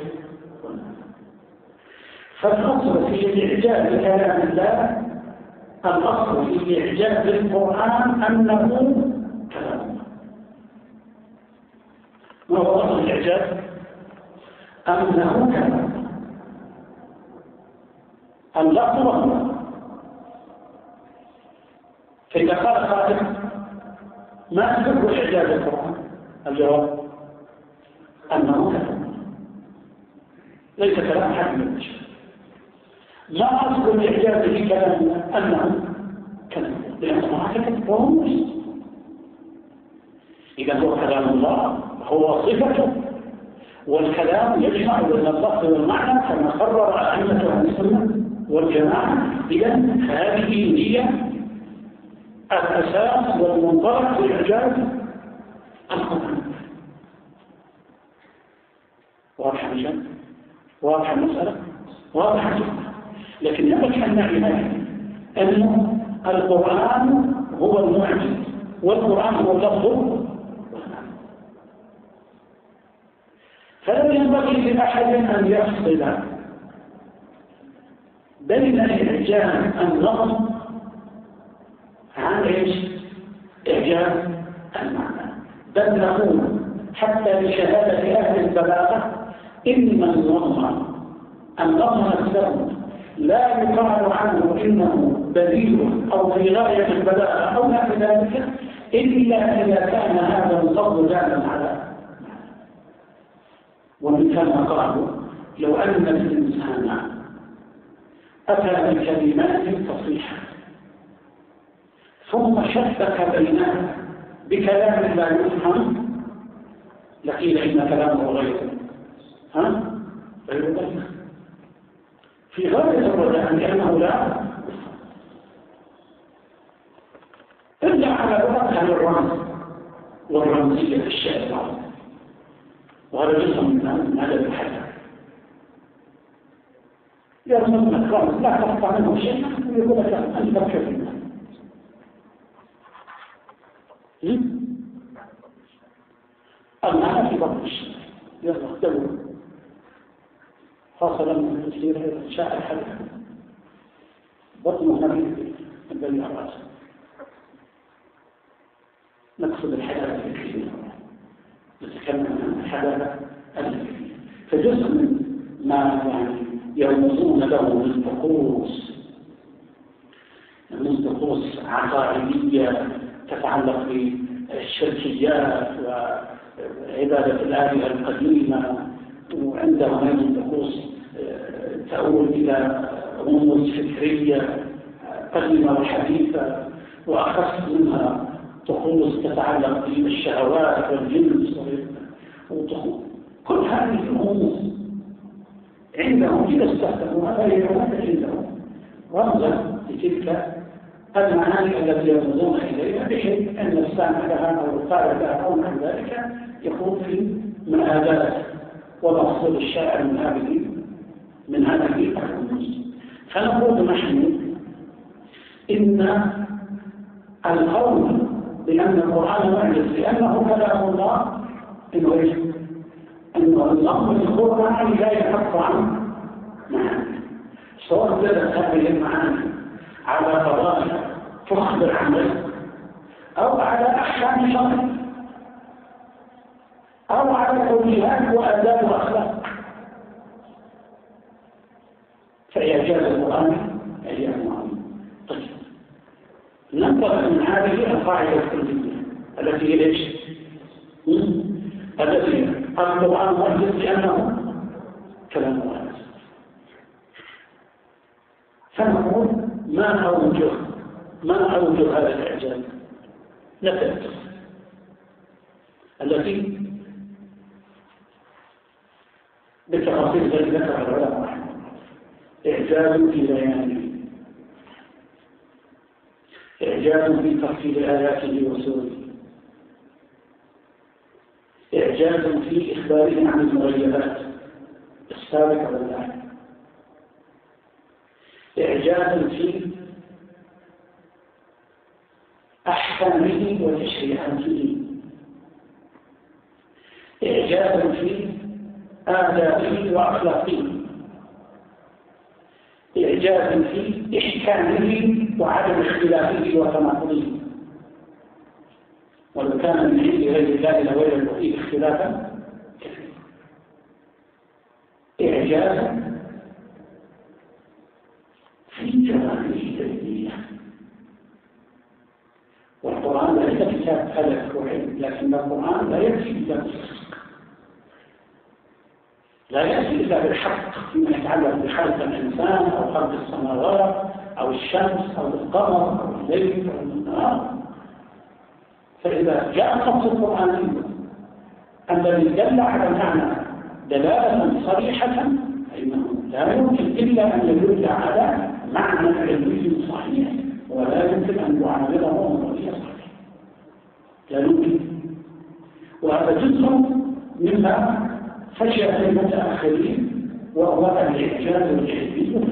B: فالأصل في إعجاز كلام الله، الأصل في إعجاز القرآن أنه كلام الله. ما هو أصل الإعجاز؟ أنه كلام الله هو. فإذا قال قائل ما سبب إعجاز القرآن؟ الجواب أنه كلام، ليس كلام حد من البشر. ما أصل الإعجاز في كلامنا؟ أنه كلام، لأنه حقيقة وهو مجد. إذا هو كلام الله هو صفته، والكلام يجمع بين اللفظ والمعنى كما قرر أئمة أهل السنة والجماعة. إذا هذه هي الأساس والمنطلق لإعجاز القرآن. واضح الجانب؟ واضح المسألة؟ واضح جدا. لكن ينبغي أن نعلم أن القرآن هو المعجز، والقرآن هو اللفظ. فلا ينبغي لأحد أن يفصل بين إعجاز اللفظ عن إعجاز المعنى، بل نقول حتى لشهادة أهل البلاغة إن النظم نفسه لا يقال عنه إنه بديل أو في غاية البلاغة أو نحو ذلك إلا إذا كان هذا اللفظ دالا على. ومن ثم قالوا لو أن الإنسان أتى بكلمات فصيحة ثم شبك بينها بكلام لا يفهم لقيل إن كلامه غير ذلك في غاية الرجاء لأنه لا إلا على بعض الرمز والرمزية في الشعر، وهذا جزء من هذا الحدث. يرمز الرمز لا تقطع منه شيء ويقول لك أنت كفر. المعنى في بعض الشيء يختلف خاصة من تفسير شاعر حدث بطنه نبي البني الرأس. نقصد الحدث الكثير، نتكلم عن الحدث الكثير. فجزء من ما يرمزون له من طقوس عقائدية تتعلق بالشركيات وعبادة الآلهة القديمة، وعندهم من طقوس تؤول إلى رموز فكرية قديمة وحديثة، وأخص منها طقوس تتعلق بالشهوات والجنس كل هذه الرموز عندهم إذا استخدموا هذا هناك عندهم رمزا لتلك المعاني التي يرمزون إليها، بحيث أن السامع لها أو القارئ لها أو نحو ذلك يكون في مآلات ومقصود الشاعر من هذه الرموز. فنقول نحن إن القول بأن القرآن معجز لأنه كلام الله إنه اللفظ القرآن لا يحق عن معاني، سواء دلت هذه المعاني على قضايا تخبر عن رزق أو على أحكام شرع أو على توجيهات وآداب وأخلاق. فإعجاز القرآن إعجاز معين. طيب ننطلق من هذه القاعدة الكلية التي هي ايش؟ التي القرآن معجز لأنه كلام الله. فنقول ما أوجه هذا الإعجاز؟ نتائج التي بالتفاصيل التي ذكرها العلماء. إعجاز في بيانه، إعجاز في ترتيب آياته وسوره، إعجاز في إخباره عن المغيبات السابقة واللاحقة، إعجاز في أحكامه وتشريعاته، إعجاز في آدابه وأخلاقه، إعجاز في إحكامه وعدم اختلافه وتناقضه. ولو كان من عند غير الله لوجدوا فيه اختلافا كثيرا. إعجاز في جوانبه الدينية. والقرآن ليس كتاب فلك وعلم، لكن القرآن لا يكفي إلا بالصدق، لا يأتي إلا بالحق فيما يتعلق بخلق الإنسان أو خلق السماوات أو الشمس أو القمر أو الليل أو النهار. فإذا جاء النص القرآني الذي دل على معنى دلالة صريحة فإنه لا يمكن إلا أن يدل على معنى علمي صحيح، ولا يمكن أن يعامله نظرية صحيحة، لا يمكن. وهذا جزء مما فشل المتأخرين، وهو الإعجاز العلمي،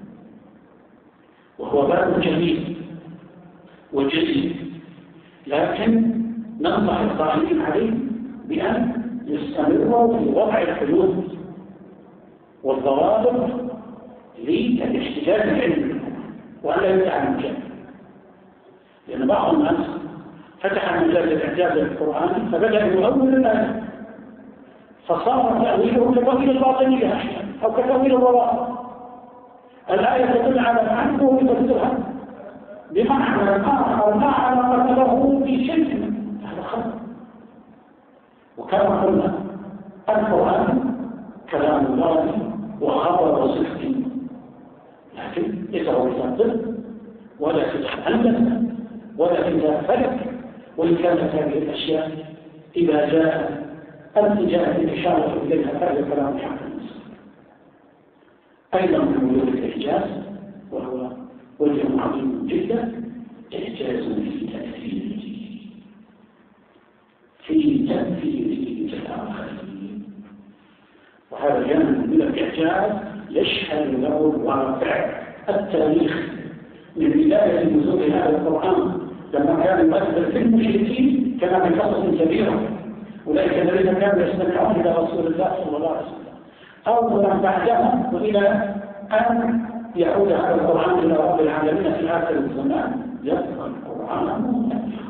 B: وهو باب جميل وجديد، لكن ننصح القائمين عليه بأن يستمروا في وضع الحدود والضوابط للاحتجاج العلمي، وألا يدعى المجال. لأن بعض الناس فتح مجال الإعجاز القرآني فبدأ يؤول الآية، فصار تأويله كتأويل الباطنية أحيانا أو كتأويل الروائع. الآية تدل على معنى وهو يفسرها بمعنى آخر ما علاقة له بشيء، هذا خطأ. وكما قلنا القرآن كلام الله وخبر صدق، لكن ليس هو كتاب طب ولا كتاب هندسة ولا كتاب فلك. وإن كانت هذه الأشياء إذا جاء الإشارة إليها فهي كلام حق المسلم. أيضا من وجود الإعجاز، وهو وجه عظيم جدا، إعجاز في تأثيره كالآخرين. وهذا جانب من الإعجاز يشهد له الواقع التاريخ من بداية نزول هذا القرآن، لما كان يؤثر في المشركين كما في قصص كبيرة، أولئك الذين كانوا يستمعون إلى رسول الله صلى الله عليه وسلم، أولا بعدهم، وإلى أن يعود هذا القرآن إلى رب العالمين في آخر الزمان يبقى القرآن مؤثرا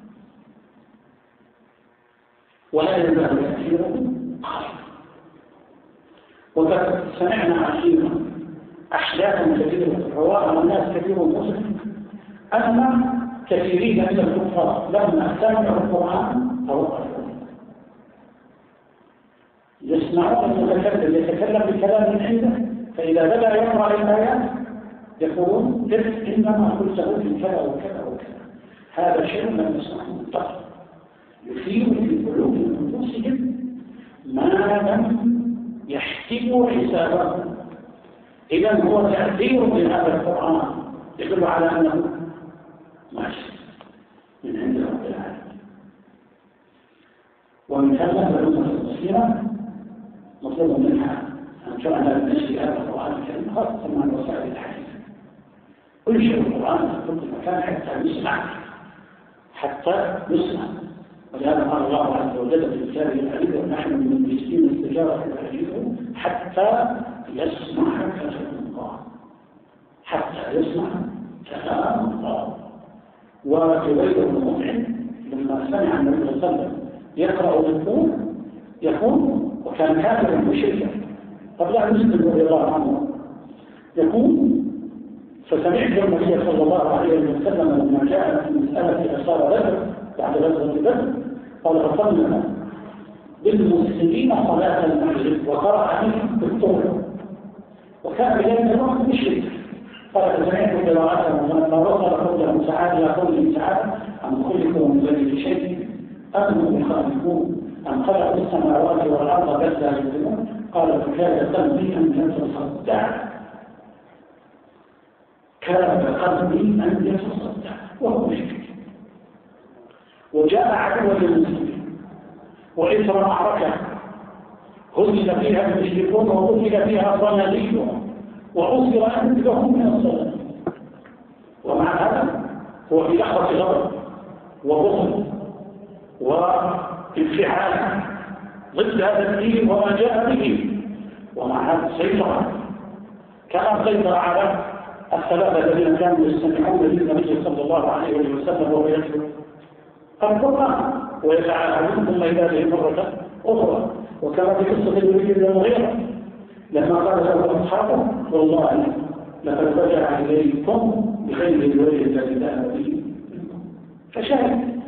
B: ولا يزال تأثيره قائما. وقد سمعنا أخيرا أحداثا كثيرة رواها الناس كثير مسلم أن كثيرين من الكفار لما سمعوا القرآن توقفوا، يسمعون المتكلم يتكلم بكلام من عنده، فإذا بدأ يقرأ الآيات يقولون إنما قلته في كذا وكذا وكذا. هذا شيء لم يسمعه منطق يثير في قلوب أنفسهم ما لم يحتموا حسابه. إذا هو تأثير لهذا القرآن يدل على أنه ماشي من عند رب العالمين. ومن هذا الأمة المسلمة مطلوب منها أن تعلم نشر هذا القرآن الكريم خاصة مع وسائل الحديث. انشر القرآن في كل مكان حتى يسمع. ولهذا قال الله عز وجل في كتابه العزيز: ونحن من المجلسين استجابة العزيز حتى يسمع كلام الله، حتى يسمع كلام الله. وجبير بن مطعم لما سمع النبي صلى الله عليه وسلم يقرأ يقول وكان كافرا مشركا قبل أن يسلم رضي الله عنه، يقول: فسمعت النبي صلى الله عليه وسلم لما جاء في مسألة أسار بدر بعد غزوة بدر قال: فصلنا بالمسلمين صلاة المغرب وقرأ عليهم بالطول، وكان بذلك الوقت مشرك. قال: فسمعت قراءته لما وصل قوله تعالى إلى قوله تعالى: أم خلقوا من غير شيء أم يخالفون أم خلقوا السماوات والأرض بل لا يؤمنون. قال: فكاد قلبي أن يتصدع، كاد قلبي أن يتصدع. وهو مشرك، وجاء عدوا للمسلمين وإثر معركة هزم فيها المشركون وقتل فيها صناديقهم وعسر أنفسهم من الصلاة، ومع هذا هو في لحظة غضب وبغض وانفعال ضد هذا الدين وما جاء به، ومع هذا سيطر كما سيطر على الثلاثة الذين كانوا يستمعون للنبي صلى الله عليه وسلم وهو يتلو القرآن ويتعاهدون ثم إلى هذه مرة أخرى، وكما في قصة الوليد بن المغيرة لما قال له أصحابه والله لقد رجع إليكم بخير الوليد الذي لا به، فشاهد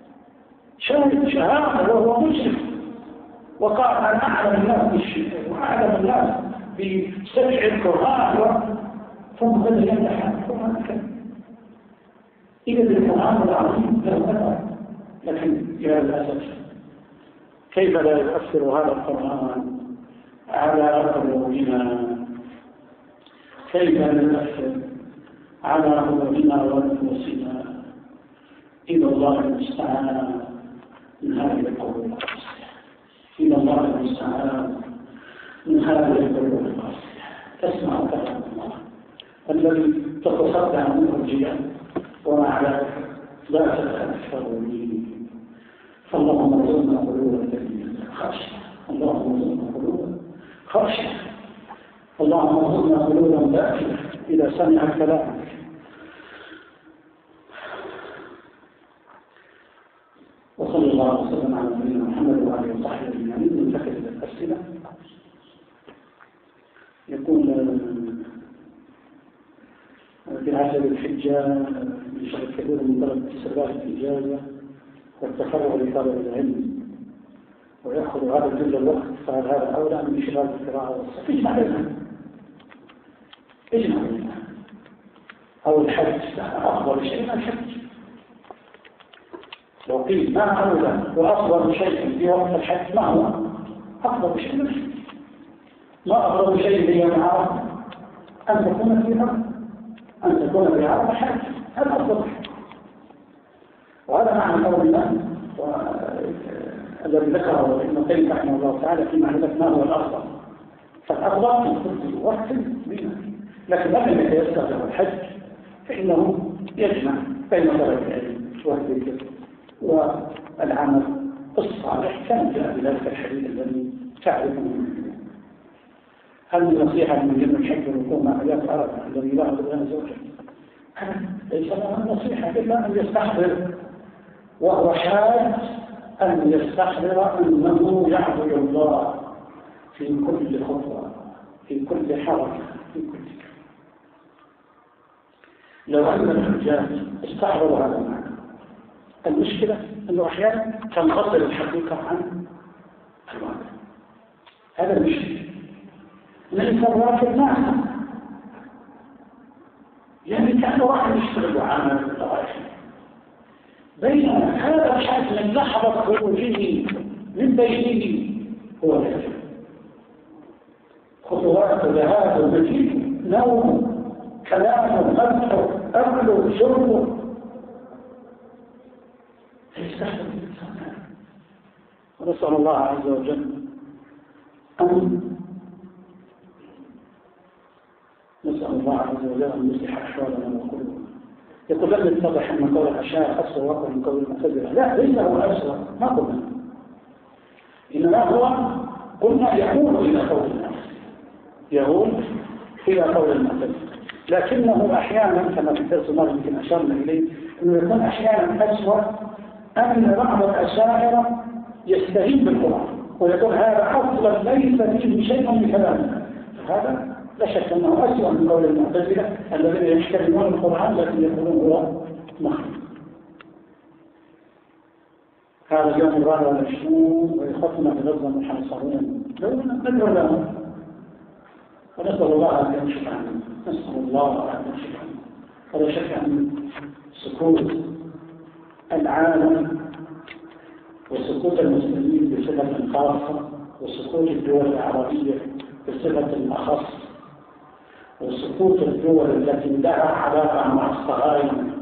B: شهادة وهو مشرك، وقال أنا أعلم الناس بالشرك وأعلم الناس بسمع القرآن ثم بدأ يمدح القرآن كذا. إذا القرآن العظيم له أثر، لكن يا للأسف كيف لا يؤثر هذا القرآن على قلوبنا؟ كيف لا يؤثر على قلوبنا ونفوسنا؟ إلى الله المستعان من هذه القلوب القاسية، إلى الله المستعان من هذه القلوب القاسية. تسمع كلام الله الذي تتصدع منه الجبال ومع ذلك لا تتأثر به. فاللهم ارزقنا قلوبا سليمة خاشعة، اللهم ارزقنا قلوبا خاشعة، اللهم ارزقنا قلوبا باكية إذا سمع كلامك. وصلى الله وسلم على نبينا محمد وعلى اله وصحبه اجمعين. ننتقل الى الاسئله. يكون في عشر الحجه من شيء كثير من طلب استخراج الاجازه والتفرغ لطلب العلم ويأخذ هذا كل الوقت، فهل هذا اولى من انشغال القراءه والصحيح؟ ايش معنى؟ ايش معنى؟ او الحج افضل شيء الحج. لو قيل ما أولى وأفضل شيء في وقت الحج ما هو أفضل شيء الحج؟ ما أفضل شيء في يوم عرفة؟ أن تكون في عرفة، أن تكون في عرفة حج، هذا أفضل شيء. وهذا معنى قول الله الذي ذكره ابن القيم رحمه الله تعالى في معرفة ما هو الأفضل. فالأفضل في كل وقت منه، لكن لما يتيسر الحج فإنه يجمع بين طلب العلم والذكر والعمل الصالح. كان جاء بذلك الحديث الذي تعرفه. هل النصيحة من جنة الحج والوقوع مع حياة عرفة الذي لا يرضى لها زوجه؟ ليس لها النصيحة إلا أن يستحضر وهو حاج، أن يستحضر أنه يعبد الله في كل خطوة، في كل حركة، في كل كلمة. لو أن الحجاج استحضروا هذا المعنى، المشكلة أنه أحيانا تنفصل الحقيقة عن الواقع. هذا المشكلة. ليس الواقع معنا، يعني كأنه راح يشتغل عمل بينما هذا الحاج من لحظة خروجه من بيته هو الحج. خطوات ذهاب ومجيء، نوم، كلام، مدح، أكل، شرب، يستحضر الإنسان. ونسأل الله عز وجل أن يصلح أحوالنا وقلوبنا. يقول لم يتضح أن قول الأشاعرة أسوأ وأقوى من قول المعتزلة. لا، ليس هو أسوأ، ما قلنا، إنما هو قلنا يقول إلى قول الناس، يقول إلى قول المعتزلة، لكنه أحيانا كما في الدرس الماضي يمكن أشرنا إليه أنه يكون أحيانا أسوأ أن بعض الأشاعرة يستهين بالقرآن ويقول هذا أصلا ليس فيه شيء من كلامنا. هذا لا شك أنه أسوأ من قول المعتزلة الذين يحترمون القرآن لكن يقولون هو مخلوق. هذا اليوم 24 ويخطنا بغزة محاصرين ندعو لهم ونسأل الله أن يمشي عنهم، نسأل الله أن يمشي عنهم. ولا شك أن سكوت العالم وسكوت المسلمين بصفة خاصة وسكوت الدول العربية بصفة أخص وسكوت الدول التي لها علاقة مع الصهاينة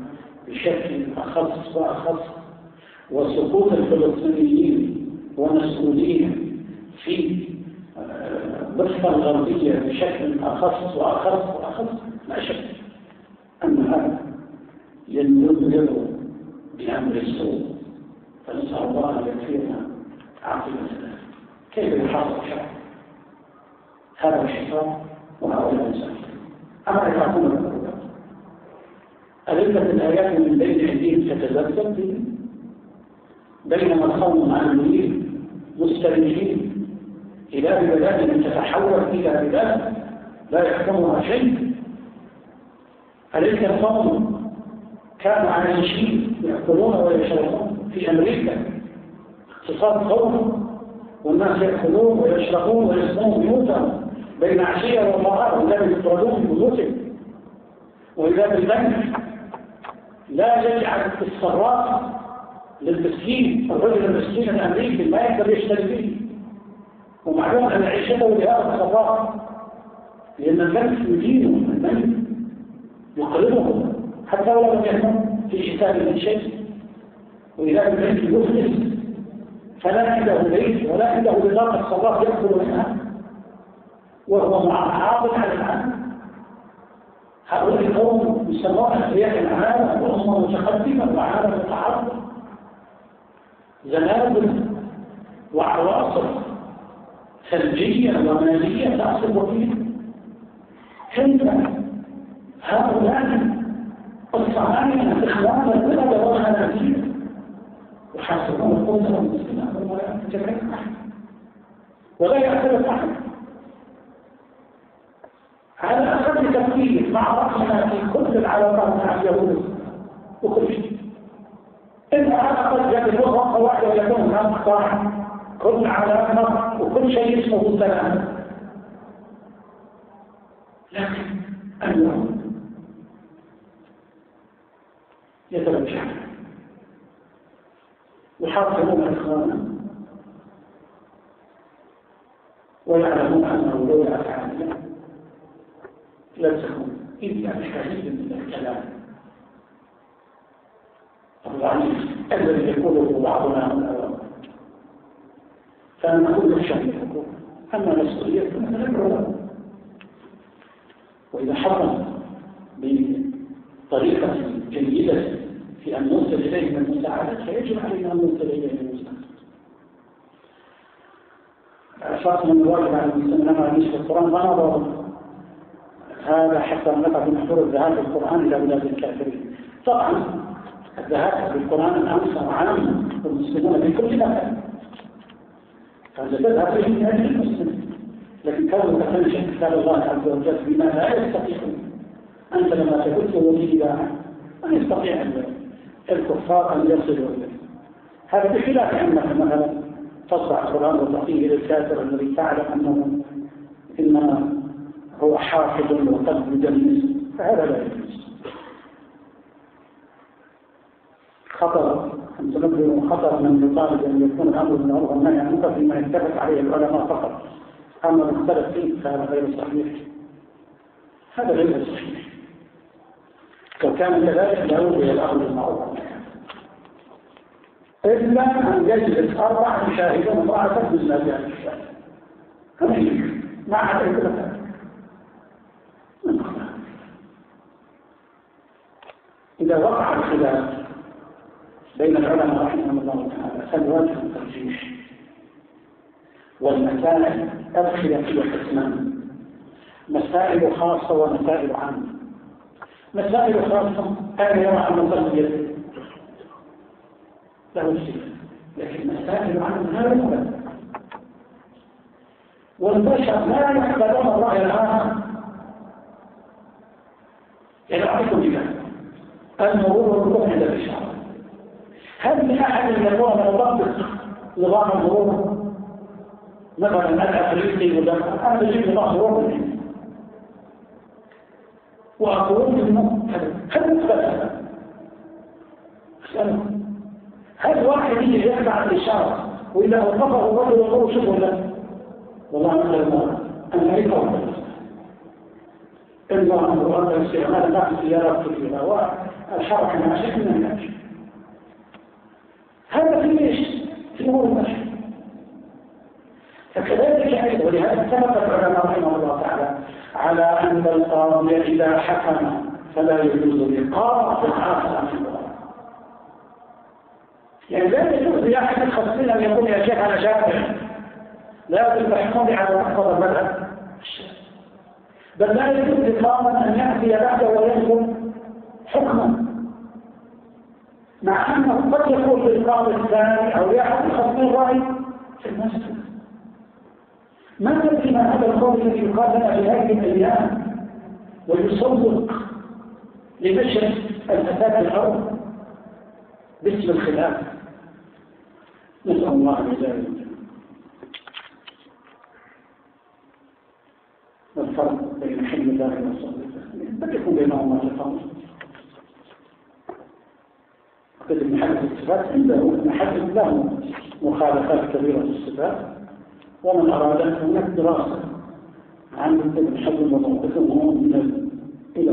B: بشكل أخص وأخص، وسقوط الفلسطينيين ومسؤولين في الضفة الغربية بشكل أخص وأخص وأخص، لا شك أن هذا ينذر بأمر السوء. فنسأل الله أن يكفينا عاقبتنا. كيف يحصل شر هذا الشيطان وهؤلاء الإنسان؟ أما يفعلون الأمر أليست الآيات من بين أيديهم تتذبذب بهم، بينما القوم معلولين مستريحين إلى بلاد تتحول إلى بلاد لا يحكمها شيء. أليس القوم كانوا عايشين يأكلون ويشربون في أمريكا اقتصاد قوم، والناس يأكلون ويشربون ويسكنون بيوتهم بين عشية وضحاها ولا يفردون بيوتهم، وإذا بالبنك لا يجعل الصراف للمسكين، الرجل المسكين الأمريكي ما يقدر يشتري فيه، ومعلوم أن عيشته لهذا الصراف، لأن البنك يدينه، البنك يقرضه حتى ولو لم يكن في حسابه شيء، وإذا البنك يفلس فلا عنده بيت ولا عنده بطاقة صراف يأكل منها وهو محافظ على العالم. هؤلاء القوم يسمون أحياء العالم وهم متقدمة وعالم متعرض، زنابل وعواصف ثلجية ومالية تعصب فيه. كيف هؤلاء الصهاينة إخوان البلد والخنازير يحاسبون القدس والمسلمين ولا يتكلم أحد ولا يعترف أحد على أقل تفكير مع رأسنا في كل العلاقات مع اليهود وكل شيء. إن على أقل يكون وقت واحدة ويكون هناك قطاع كل علاقة وكل شيء اسمه سلام. لكن اليوم يتوجه يحاصرون إخوانا ويعلمون أنه لو يفعل لا تكون إلا بشهيد من الكلام الضعيف الذي يقوله بعضنا من الأول، فنقول الشهيد يقول أما مسؤوليتنا فنبعه، وإذا حصل بطريقة جيدة في أن نوصل إليه من المساعدة فيجب علينا أن نوصل إليه من المساعدة. أشخاص من الواجب على المسلمين أنه يشفى القرآن ونظر هذا حتى نقع في محظور الذهاب بالقرآن إلى بلاد الكافرين. طبعا الذهاب بالقرآن أمس عام والمسلمون في كل مكان، فإذا تذهب به من أجل المسلم، لكن كونه تفنش كتاب الله عز وجل بما لا يستطيعون، أنت لما تقول به إذاعة ما يستطيع الكفار أن يصلوا إليه. هذا بخلاف أنك مثلا تصدع القرآن وتعطيه للكافر الذي تعلم أنه إنما هو حافظ وقلب مدنس، فهذا لا يجوز. خطر أن تنبه خطر من يطالب أن يكون الأمر بالمعروف والنهي عن المنكر فيما يتفق عليه العلماء فقط، أما المختلف فيه فهذا غير صحيح. هذا غير صحيح. لو كان كذلك لأولي الأمر بالمعروف إلا أن يجلس 4 يشاهدون امرأة تبذل ما فيها الشاهد، هذا ما عليه كل ذلك. إذا وقع الخلاف بين العلماء رحمهم الله تعالى فالواجب الترجيح، والمسائل الخلافية قسمان: مسائل خاصة ومسائل عامة. مسائل خاصة كان يرى أن التصوير له الشيء، لكن مسائل عامة لا يقبل، والبشر لا يقبلون الرأي الآخر. يدعوكم بذلك المرور والركوع عند الإشارة. هل من أحد يقول أن يطبق نظام المرور مثلا الأفريقي وذلك؟ أنا بجيب نظام مرور منه وأقول منه هل نقبل هذا؟ أسألكم هل واحد يجي يتبع الإشارة وإذا وقفه الرجل يقول شوفوا له والله أنت المرأة أنا ليس أفضل إلا أن يؤدى استعمال بعض السيارات كثيرة الحركة مع شيء من الناس. هذا في ايش؟ في امور البشر. فكذلك أيضا، ولهذا اتفق العلماء رحمه الله تعالى على أن القاضي إذا حكم فلا يجوز لقاض آخر عن القضاء. يعني لا يجوز لأحد الخصمين أن يقول يا شيخ أنا شافعي لازم تحكمي على مقتضى المذهب، بل لا يجوز لقاضي أن يأتي بعده وينظر حكما، مع أنه قد يكون للقاضي الثاني أو لأحد الخصمين رأي في المسجد. ما ندري ما هذا القول الذي يقال لنا في هذه الايام ويسوق لنشر الفساد في الارض باسم الخلاف. نسال الله الهدايه. الفرق بين حلم الله والصبر قد يكون بينهما تفاوت. قد محدث الصفات عنده محدث له مخالفات كبيره في الصفات، ومن أراد هناك دراسة عن ابن حزم وموقفه من إلى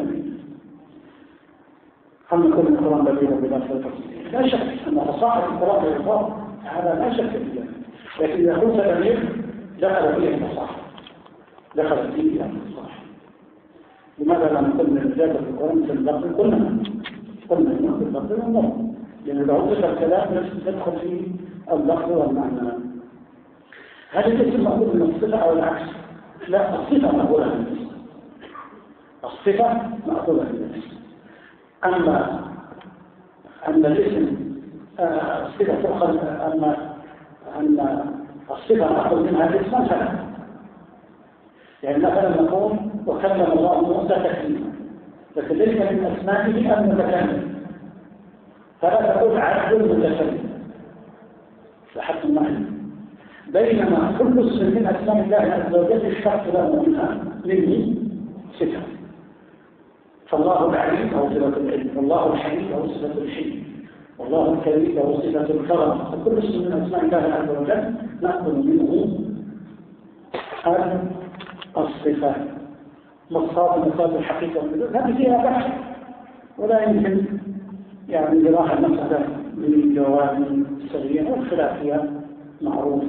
B: هم كل القرآن بديل بلا تفصيل. لا شك أن فصاحة القرآن والإفراط هذا لا شك فيه، لكن إذا قلت بديل دخل فيه الفصاحة، دخل فيه الفصاحة. لماذا لا نقول من الزيادة في القرآن مثل اللفظ؟ قلنا إنه في اللفظ والنظر، لأن إذا وصف الكلام يدخل فيه اللفظ والمعنى. هل الاسم مأخوذ من الصفة أو العكس؟ لا، الصفة مأخوذة من الاسم. الصفة مأخوذة من الاسم. أما أن الاسم الصفة تؤخذ، أن الصفة مأخوذ منها الاسم فلا. يعني مثلا نقول وكلم الله موسى تكليما، لكن ليس من أسمائه المتكلم، فلا تقول عبد المتكلم لحد المعنى. بينما كل اسم من أسماء الله عز وجل اشتق له منه صفة. فالله العليم أو صفة العلم، والله الحليم أو صفة الحلم، والله الكريم أو صفة الكرم. فكل اسم من أسماء الله عز وجل نأخذ منه هذه الصفات. مصاب الحقيقة هذه فيها بحث، ولا يمكن يعني جراحة المسألة من الجواب السريع والخلاف فيها معروف.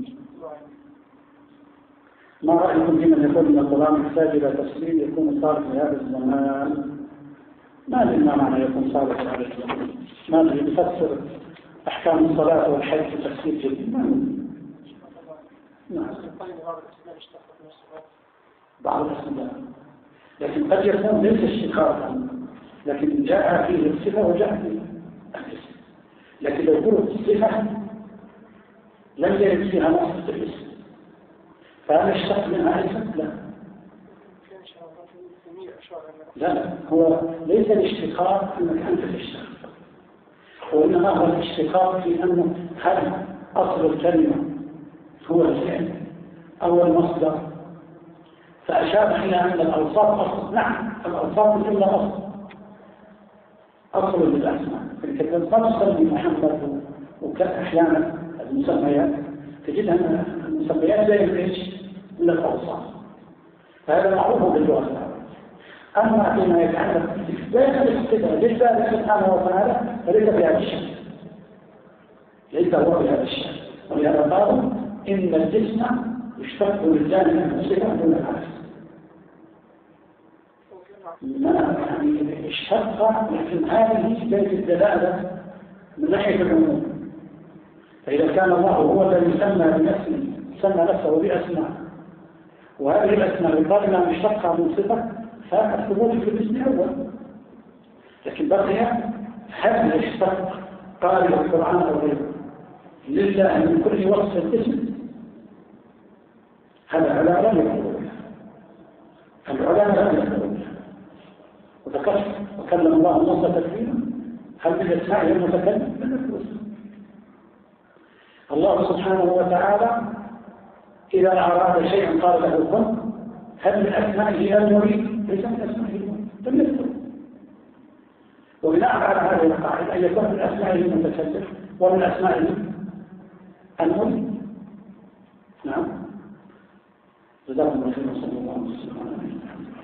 B: ما رأيكم في من يقول أن القرآن يحتاج إلى تفسير يكون صالح في هذا الزمان؟ ما أدري ما معنى يكون صالح في هذا الزمان. ما أدري يفسر أحكام الصلاة والحج في تفسير جديد. نعم. بعض الأسماء، لكن قد يكون ليس اشتقاقا، لكن جاء فيه الصفة وجاء فيه الاسم. لكن لو كانت الصفة لم يرد فيها نص الاسم، فهل اشتق منها اسم؟ لا، هو ليس الاشتقاق انك انت تشتق، وانما هو الاشتقاق في انه هل اصل الكلمه هو الفعل او المصدر. فاشار الى ان الاوصاف اصل. نعم، الاوصاف الا اصل للاسماء. فالكلمه تصل بمحمد وكأحيانا المسميات تجد أن المسميات لا يمكنش من الأوصاف، فهذا معروف باللغة العربية. أما فيما يتعلق بإثبات الصفة لله سبحانه وتعالى فليس بهذا الشيء، ليس هو بهذا الشيء. ولهذا قالوا إن الجسم يشتق لله من الصفة دون العكس. يعني اشتق، لكن هذه بداية الدلالة من ناحية العموم. فإذا كان الله هو الذي سمى بنفسه، سمى نفسه بأسماء، وهذه الأسماء يقال أنها مشتقة من صفة، فالثبوت في الاسم أول. لكن بقي هل يشتق قارئ القرآن أو غيره لله من كل وصف الاسم؟ هذا العلماء لم يقولوا بها. العلماء لم يقولوا بها. وذكرت وكلم الله موسى تكليما، هل من أسمائه المتكلم؟ لم يقولوا. الله سبحانه وتعالى إذا أراد شيئا قال له كن. هل من أسمائه المريد؟ ليس من أسمائه المريد، لم يذكر. وبناء على هذه القاعدة أن يكون من أسمائه المتكلم ومن أسمائه المريد. نعم. جزاكم الله خيرا، صلى الله عليه وسلم.